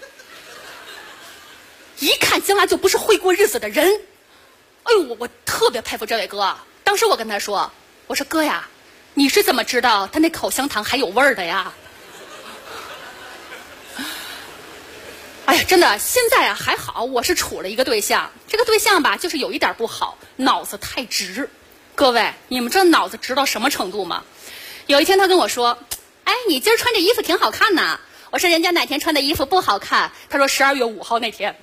一看将来就不是会过日子的人。哎呦，我特别佩服这位哥。当时我跟他说，我说哥呀，你是怎么知道他那口香糖还有味儿的呀？哎呀，真的，现在啊还好，我是处了一个对象，这个对象吧，就是有一点不好，脑子太直。各位，你们知道脑子直到什么程度吗？有一天他跟我说， 哎，你今儿穿这衣服挺好看呐。我说人家哪天穿的衣服不好看？他说12月5号那天。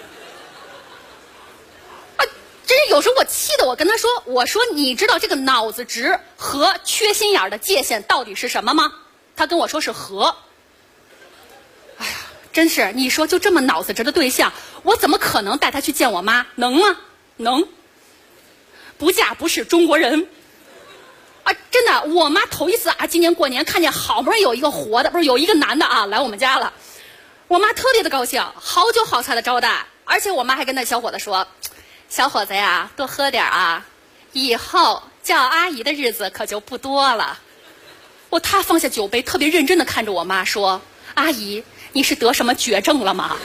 真是有时候我气得我跟他说，我说你知道这个脑子直和缺心眼的界限到底是什么吗？他跟我说是和。哎呀，真是你说就这么脑子直的对象，我怎么可能带他去见我妈？能吗？能。不嫁不是中国人。啊，真的，我妈头一次啊，今年过年看见好不容易有一个活的，不是有一个男的啊来我们家了，我妈特别的高兴，好酒好菜的招待，而且我妈还跟那小伙子说，小伙子呀，多喝点啊，以后叫阿姨的日子可就不多了。他放下酒杯，特别认真的看着我妈说，阿姨，你是得什么绝症了吗？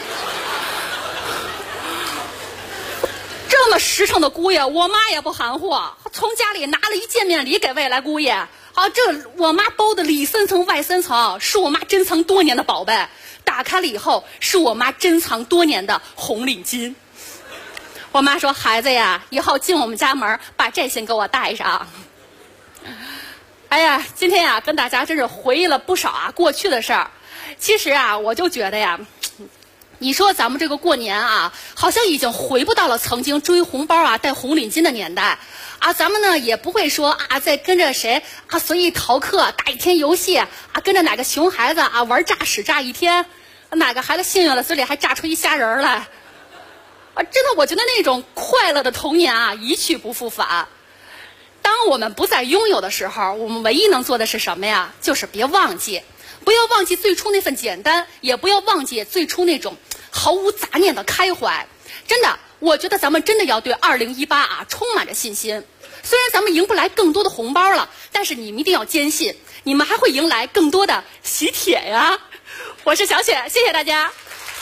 这么实诚的姑爷，我妈也不含糊，从家里拿了一见面礼给未来姑爷。好，这我妈包的里3层外3层，是我妈珍藏多年的宝贝。打开了以后，是我妈珍藏多年的红领巾。我妈说，孩子呀，以后进我们家门，把这些给我带上。哎呀，今天呀，跟大家真是回忆了不少啊过去的事儿。其实啊，我就觉得呀，你说咱们这个过年啊，好像已经回不到了曾经追红包啊、戴红领巾的年代啊。咱们呢也不会说啊，再跟着谁啊随意逃课、打一天游戏啊，跟着哪个熊孩子啊玩炸屎炸一天，哪个孩子幸运了嘴里还炸出一虾仁来啊！真的，我觉得那种快乐的童年啊，一去不复返。当我们不再拥有的时候，我们唯一能做的是什么呀？就是别忘记。不要忘记最初那份简单，也不要忘记最初那种毫无杂念的开怀。真的，我觉得咱们真的要对2018啊充满着信心。虽然咱们赢不来更多的红包了，但是你们一定要坚信，你们还会迎来更多的喜帖呀！我是小雪，谢谢大家。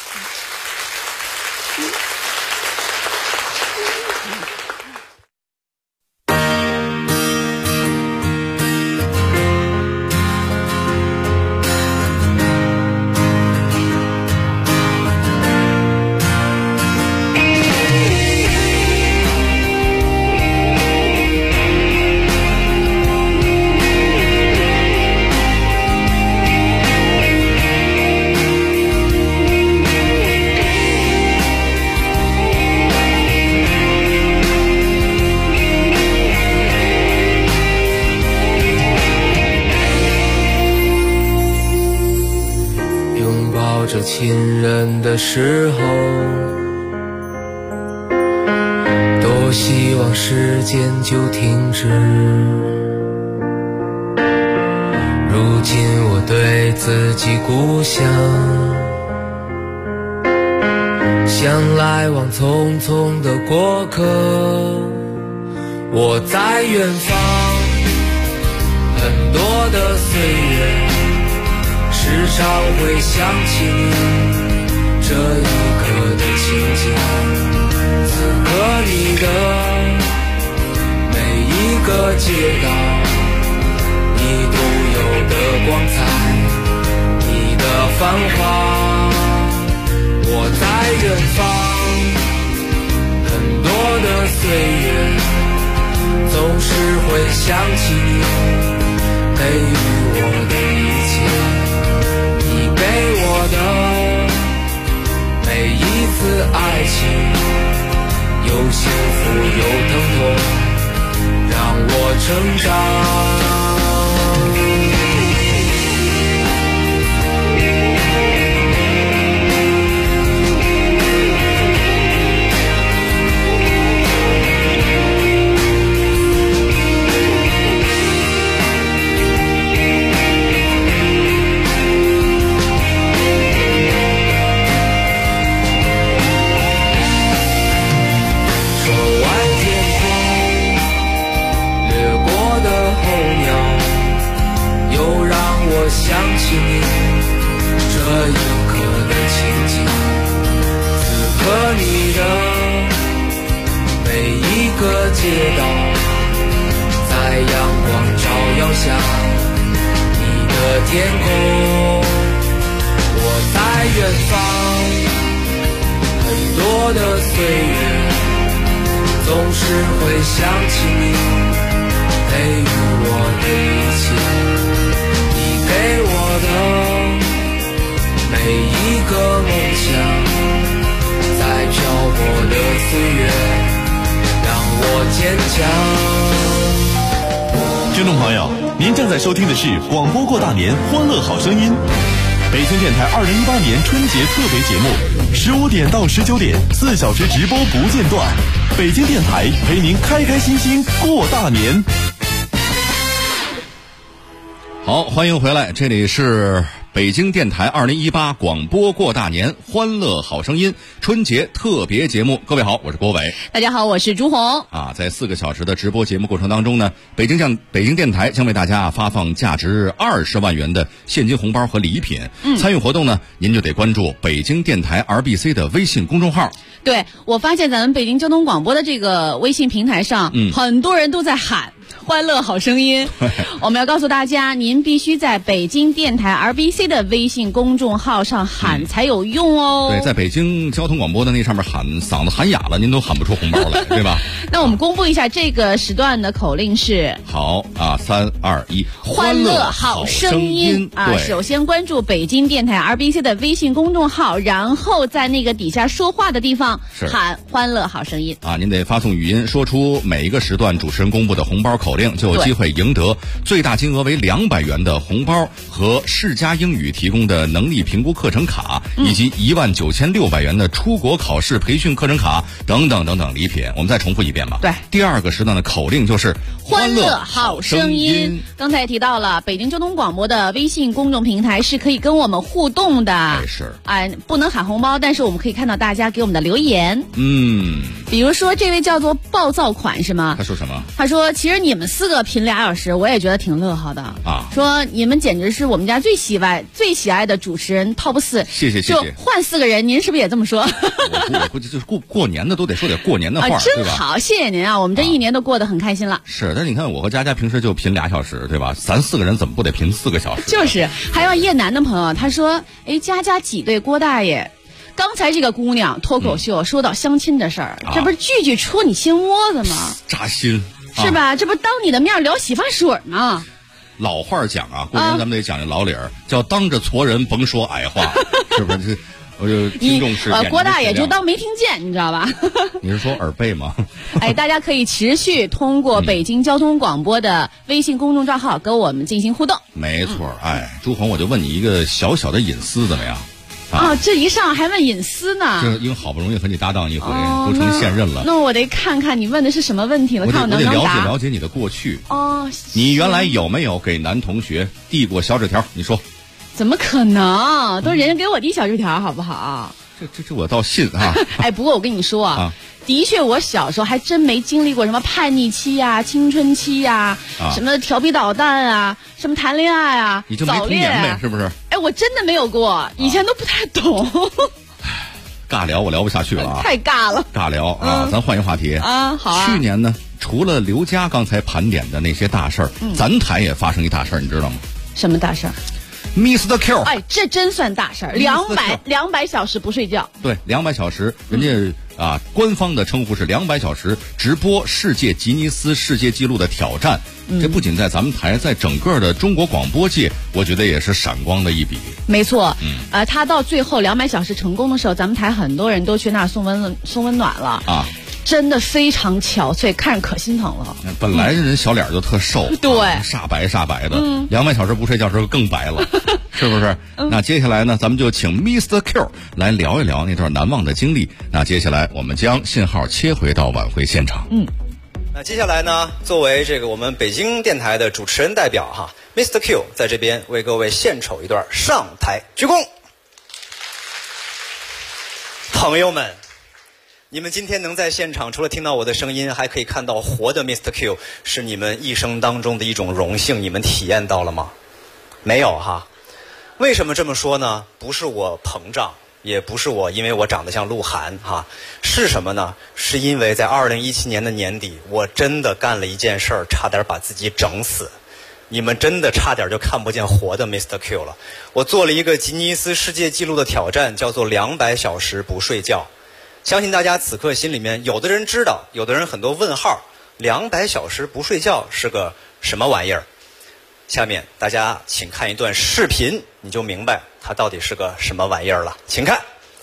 亲人的时候，多希望时间就停止。如今我对自己故乡，像来往匆匆的过客。我在远方，很多的岁月，时常会想起你这一刻的情景。此刻你的每一个街道，你独有的光彩，你的繁华。我在远方，很多的岁月，总是会想起你给予我的一切。给我的每一次爱情，有幸福有疼痛，让我成长。想起你这一刻的情景，此刻你的每一个街道，在阳光照耀下，你的天空。我在远方，很多的岁月，总是会想起你给予我的一切。给我岁月让我坚强。 听众朋友，您正在收听的是广播过大年欢乐好声音，北京电台2018年春节特别节目，15点到19点，4小时直播不间断。北京电台陪您开开心心过大年。 好，欢迎回来，这里是北京电台2018广播过大年欢乐好声音春节特别节目。各位好，我是郭伟。 大家好，我是朱红。 在4个小时的直播节目过程当中呢，北京电台将为大家发放价值20万元的现金红包和礼品。参与活动呢，您就得关注北京电台 RBC 的微信公众号。 对，我发现咱们北京交通广播的这个微信平台上，很多人都在喊欢乐好声音。我们要告诉大家，您必须在北京电台 RBC 的微信公众号上喊才有用哦。 对，在北京交通广播的那上面喊，嗓子喊哑了，您都喊不出红包来，对吧？ 那我们公布一下这个时段的口令是： 好啊，3、2、1， 欢乐好声音啊！首先关注北京电台 RBC 的微信公众号，然后在那个底下说话的地方喊欢乐好声音啊！您得发送语音，说出每一个时段主持人公布的红包口令，就有机会赢得最大金额为200元的红包和世嘉英语提供的能力评估课程卡，以及19600元的出国考试培训课程卡等等等等礼品。我们再重复一遍吧。 对， 第2个时段的口令就是欢乐好声音。刚才也提到了，北京交通广播的微信公众平台是可以跟我们互动的。 是不能喊红包，但是我们可以看到大家给我们的留言。比如说这位叫做暴躁款是吗？ 他说什么？ 他说其实你们4个评2小时，我也觉得挺乐好的啊。 说你们简直是我们家最喜爱的主持人 TOP 4。 谢谢。 就换4个人，您是不是也这么说？ 我估计就是过年的都得说点过年的话， 真好，谢谢您啊！我们这一年都过得很开心了。 是，但是你看我和佳佳平时就评2小时，对吧？咱4个人怎么不得评4个小时？ 就是，还有叶楠的朋友，他说：“哎，佳佳挤兑郭大爷。”刚才这个姑娘脱口秀说到相亲的事儿，这不是句句戳你心窝子吗？ 扎心， 是吧？这不当你的面聊洗发水吗？ 老话讲啊，过年咱们得讲究老理儿，叫当着矬人甭说矮话，是不是？我就听众是郭大爷就当没听见，你知道吧？ 你是说耳背吗？ 大家可以持续通过北京交通广播的微信公众账号跟我们进行互动。 没错，朱红，我就问你一个小小的隐私怎么样？ 这一上还问隐私呢？ 这因为好不容易和你搭档一回，都成现任了。 那我得看看你问的是什么问题了，看我能不能答。 了解你的过去。 你原来有没有给男同学递过小纸条？你说。 怎么可能？都人家给我递小纸条，好不好？ 这我倒信啊！ 不过我跟你说的确，我小时候还真没经历过什么叛逆期呀、青春期呀、什么调皮捣蛋啊、什么谈恋爱啊、 你就没童年呗，是不是？ 我真的没有过，以前都不太懂。 尬聊我聊不下去了啊！ 太尬了， 尬聊啊！咱换一个话题好啊。 去年呢，除了刘佳刚才盘点的那些大事儿，咱台也发生一大事儿，你知道吗？ 什么大事儿 ？Mr. Q， 这真算大事儿，200小时不睡觉。 对，200小时，人家官方的称呼是200小时直播世界吉尼斯世界纪录的挑战。这不仅在咱们台，在整个的中国广播界，我觉得也是闪光的一笔。 没错，他到最后200小时成功的时候，咱们台很多人都去那儿送温暖了啊。真的非常憔悴，看着可心疼了。 本来人小脸就特瘦， 对， 煞白的，200小时不睡觉时候更白了，是不是？那接下来呢，咱们就请 Mr. Q 来聊一聊那段难忘的经历。那接下来我们将信号切回到晚会现场。 那接下来呢，作为这个我们北京电台的主持人代表Mr. Q 在这边为各位献丑一段上台鞠躬。朋友们，你们今天能在现场，除了听到我的声音，还可以看到活的 Mr. Q， 是你们一生当中的一种荣幸，你们体验到了吗？没有哈。为什么这么说呢？不是我膨胀，也不是因为我长得像鹿晗是什么呢？是因为在2017年的年底，我真的干了一件事儿，差点把自己整死。你们真的差点就看不见活的 Mr. Q 了。我做了一个吉尼斯世界纪录的挑战，叫做200小时不睡觉。相信大家此刻心里面有的人知道，有的人很多问号，200小时不睡觉是个什么玩意儿？下面大家请看一段视频，你就明白它到底是个什么玩意儿了。请看。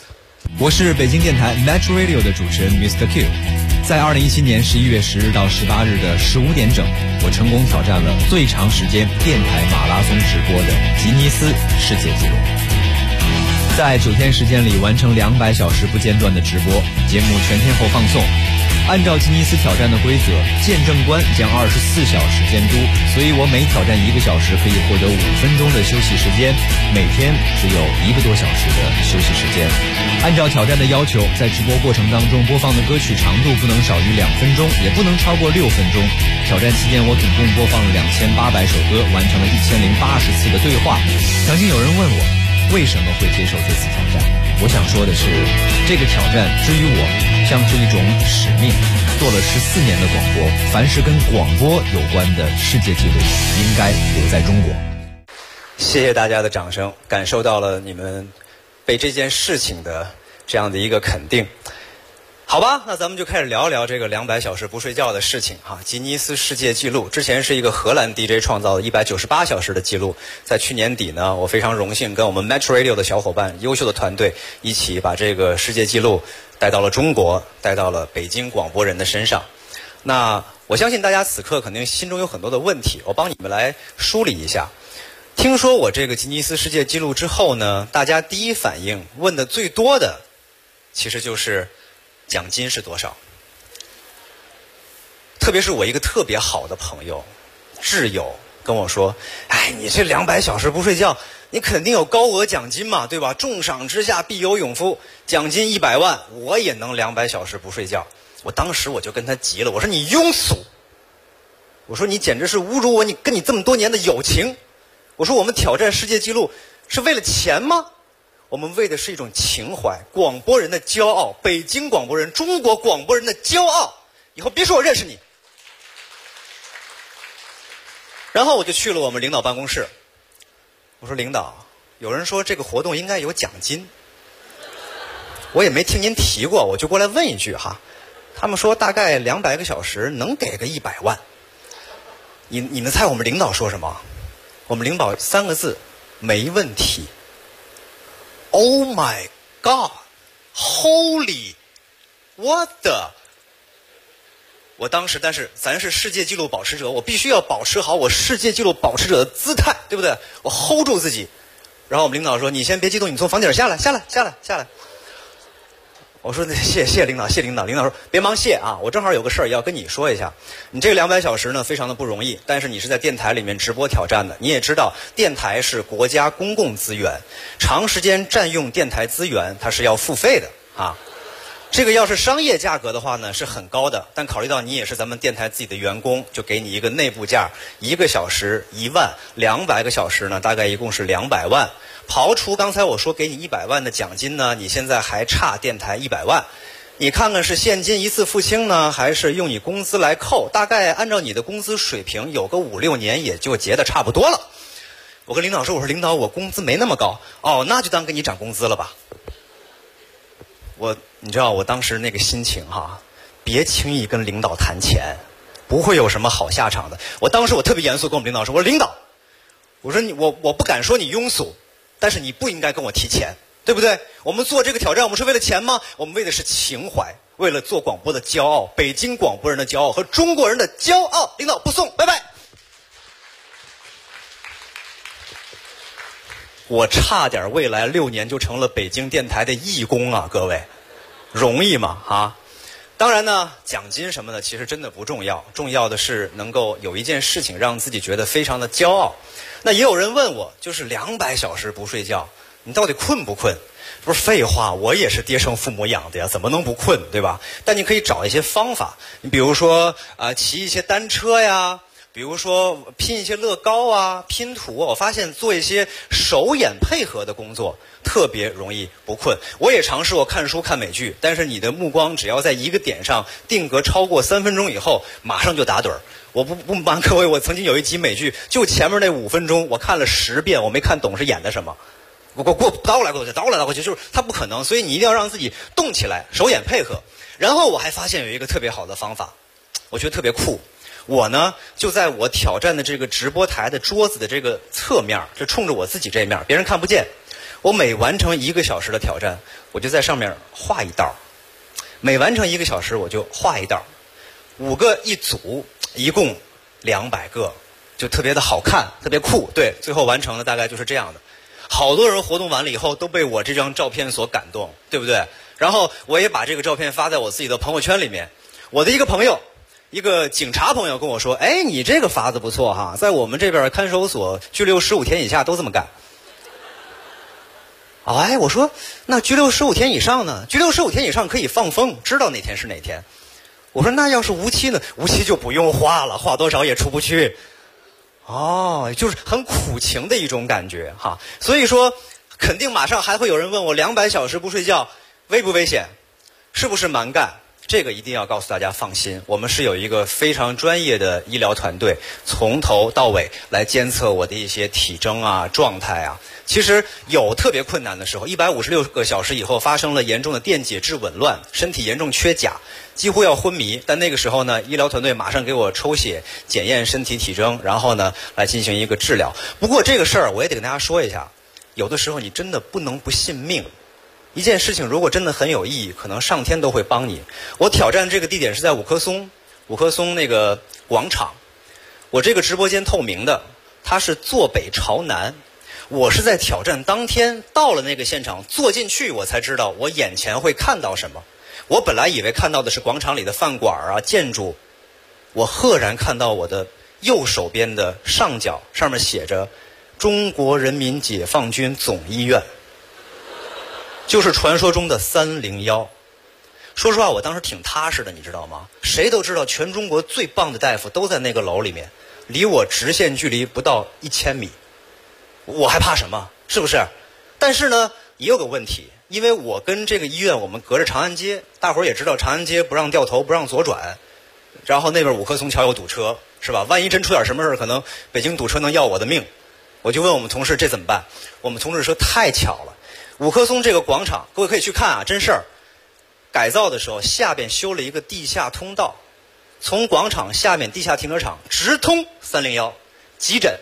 我是北京电台 Metro Radio 的主持人 Mr. Q。在2017年11月10日到18日的15点整，我成功挑战了最长时间电台马拉松直播的吉尼斯世界纪录。在9天时间里完成200小时不间断的直播，节目全天候放送。按照吉尼斯挑战的规则，见证官将24小时监督，所以我每挑战1个小时可以获得5分钟的休息时间，每天只有1个多小时的休息时间。按照挑战的要求，在直播过程当中播放的歌曲长度不能少于2分钟，也不能超过6分钟。挑战期间我总共播放了2800首歌，完成了1080次的对话。曾经有人问我为什么会接受这次挑战，我想说的是，这个挑战之于我像是一种使命。做了14年的广播，凡是跟广播有关的世界纪录应该留在中国。 谢谢大家的掌声，感受到了你们被这件事情的这样的一个肯定。好吧，那咱们就开始聊一聊这个200小时不睡觉的事情哈。吉尼斯世界纪录之前是一个荷兰 DJ 创造的198小时的记录，在去年底呢，我非常荣幸跟我们 Metro Radio 的小伙伴、优秀的团队一起把这个世界纪录带到了中国，带到了北京广播人的身上。那我相信大家此刻肯定心中有很多的问题，我帮你们来梳理一下。听说我这个吉尼斯世界纪录之后呢，大家第一反应问的最多的其实就是奖金是多少。特别是我一个特别好的朋友挚友跟我说，哎，你这200小时不睡觉，你肯定有高额奖金嘛，对吧？重赏之下必有勇夫，奖金100万，我也能200小时不睡觉。我当时我就跟他急了，我说你庸俗，我说你简直是侮辱我，跟你这么多年的友情。我说我们挑战世界纪录是为了钱吗？我们为的是一种情怀，广播人的骄傲，北京广播人，中国广播人的骄傲。以后别说我认识你。然后我就去了我们领导办公室，我说领导，有人说这个活动应该有奖金，我也没听您提过，我就过来问一句哈。他们说大概200个小时能给个100万。你们猜我们领导说什么？我们领导3个字，没问题。Oh my God, Holy, what the？ 我当时，但是咱是世界纪录保持者，我必须要保持好我世界纪录保持者的姿态，对不对？我 hold 住自己。然后我们领导说：“你先别激动，你从房顶下来。”我说：“谢谢领导，谢领导。”领导说：“别忙谢啊，我正好有个事儿要跟你说一下。你这个200小时呢，非常的不容易，但是你是在电台里面直播挑战的，你也知道，电台是国家公共资源，长时间占用电台资源，它是要付费的啊。这个要是商业价格的话呢，是很高的，但考虑到你也是咱们电台自己的员工，就给你一个内部价，1个小时1万，200个小时呢，大概一共是200万。刨除刚才我说给你100万的奖金呢，你现在还差电台100万。你看看是现金一次付清呢，还是用你工资来扣？大概按照你的工资水平，有个5、6年也就结得差不多了。我跟领导说，我说领导，我工资没那么高。哦，那就当给你涨工资了吧。你知道我当时那个心情哈，别轻易跟领导谈钱，不会有什么好下场的。我当时我特别严肃跟我们领导说，我说领导，我说我不敢说你庸俗，但是你不应该跟我提钱，对不对？我们做这个挑战，我们是为了钱吗？我们为的是情怀，为了做广播的骄傲，北京广播人的骄傲和中国人的骄傲。领导不送，拜拜。我差点未来6年就成了北京电台的义工啊，各位。容易吗？啊，当然呢，奖金什么的其实真的不重要，重要的是能够有一件事情让自己觉得非常的骄傲。那也有人问我，就是200小时不睡觉，你到底困不困？不是废话，我也是爹生父母养的呀，怎么能不困，对吧？但你可以找一些方法，你比如说骑一些单车呀，比如说拼一些乐高啊，拼图。我发现做一些手眼配合的工作特别容易不困。我也尝试过看书看美剧，但是你的目光只要在一个点上定格超过3分钟以后，马上就打盹儿。我不瞒各位，我曾经有一集美剧，就前面那5分钟我看了10遍，我没看懂是演的什么。我倒来过去，就是它不可能，所以你一定要让自己动起来，手眼配合。然后我还发现有一个特别好的方法，我觉得特别酷。我呢就在我挑战的这个直播台的桌子的这个侧面，就冲着我自己这面，别人看不见。 我每完成1个小时的挑战，我就在上面画一道；每完成1个小时，我就画一道。5个一组，一共200个，就特别的好看，特别酷。对，最后完成的大概就是这样的。好多人活动完了以后都被我这张照片所感动，对不对？然后我也把这个照片发在我自己的朋友圈里面。我的一个朋友，一个警察朋友跟我说：“哎，你这个法子不错哈，在我们这边看守所拘留15天以下都这么干。”哎，我说那拘留15天以上呢？拘留15天以上可以放风，知道哪天是哪天。我说那要是无期呢？无期就不用画了，画多少也出不去。哦，就是很苦情的一种感觉哈。所以说，肯定马上还会有人问我，200小时不睡觉危不危险？是不是蛮干？这个一定要告诉大家放心，我们是有一个非常专业的医疗团队，从头到尾来监测我的一些体征啊、状态啊。其实有特别困难的时候，156个小时以后发生了严重的电解质紊乱，身体严重缺钾，几乎要昏迷。但那个时候呢，医疗团队马上给我抽血检验身体体征，然后呢来进行一个治疗。不过这个事儿我也得跟大家说一下，有的时候你真的不能不信命。一件事情如果真的很有意义，可能上天都会帮你。我挑战这个地点是在五棵松那个广场。我这个直播间透明的，它是坐北朝南。我是在挑战当天到了那个现场，坐进去我才知道我眼前会看到什么。我本来以为看到的是广场里的饭馆啊、建筑，我赫然看到我的右手边的上角，上面写着中国人民解放军总医院，就是传说中的301。说实话，我当时挺踏实的，你知道吗？谁都知道全中国最棒的大夫都在那个楼里面，离我直线距离不到1000米，我还怕什么？是不是？但是呢，也有个问题，因为我跟这个医院我们隔着长安街，大伙儿也知道长安街不让掉头，不让左转，然后那边五棵松桥又堵车，是吧？万一真出点什么事，可能北京堵车能要我的命。我就问我们同事这怎么办？我们同事说太巧了，五棵松这个广场，各位可以去看啊，真事儿。改造的时候，下边修了一个地下通道，从广场下面地下停车场直通301急诊，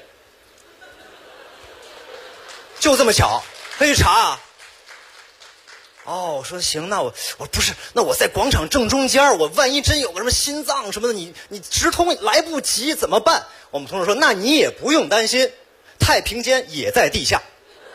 就这么巧，可以查啊。哦，我说行，那我不是，那我在广场正中间，我万一真有个什么心脏什么的，你直通来不及怎么办？我们同事说，那你也不用担心，太平间也在地下。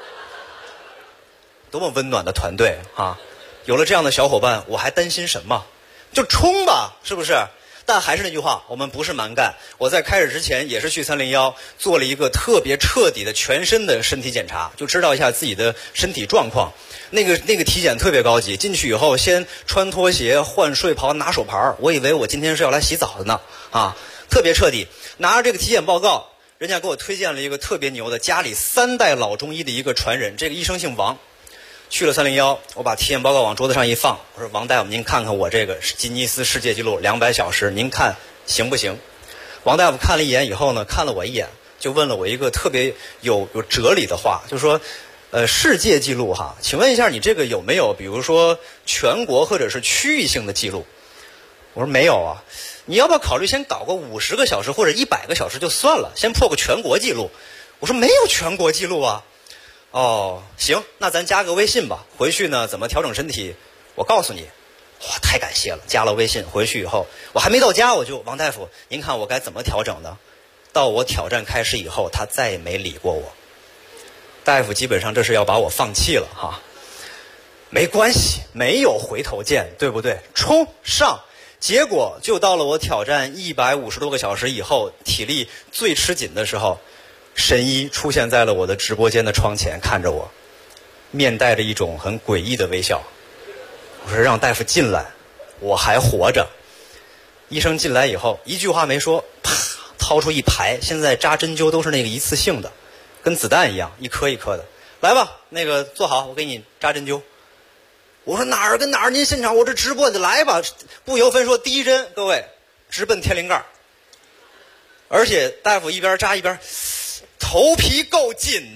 多么温暖的团队啊！有了这样的小伙伴，我还担心什么？就冲吧，是不是？但还是那句话，我们不是蛮干。我在开始之前也是去301做了一个特别彻底的全身的身体检查，就知道一下自己的身体状况。那个体检特别高级，进去以后先穿拖鞋、换睡袍、拿手牌，我以为我今天是要来洗澡的呢，啊，特别彻底。拿着这个体检报告，人家给我推荐了一个特别牛的家里3代老中医的一个传人，这个医生姓王。去了301，我把体检报告往桌子上一放，我说王大夫，您看看我这个吉尼斯世界纪录200小时，您看行不行？王大夫看了一眼以后呢，看了我一眼，就问了我一个特别有哲理的话，就说，世界纪录哈，请问一下你这个有没有比如说全国或者是区域性的记录？我说没有啊，你要不要考虑先搞个50个小时或者100个小时就算了，先破个全国纪录？我说没有全国纪录啊。哦，行，那咱加个微信吧。回去呢，怎么调整身体，我告诉你。哇，太感谢了！加了微信，回去以后，我还没到家，我就王大夫，您看我该怎么调整呢？到我挑战开始以后，他再也没理过我。大夫基本上这是要把我放弃了哈。没关系，没有回头箭，对不对？冲上！结果就到了我挑战150多个小时以后，体力最吃紧的时候。神医出现在了我的直播间的窗前，看着我，面带着一种很诡异的微笑。我说让大夫进来，我还活着。医生进来以后，一句话没说，啪，掏出一排，现在扎针灸都是那个一次性的，跟子弹一样，一颗一颗的。来吧，那个坐好，我给你扎针灸。我说哪儿跟哪儿？您现场，我这直播的来吧，不由分说，第一针，各位直奔天灵盖。而且大夫一边扎一边。头皮够紧的。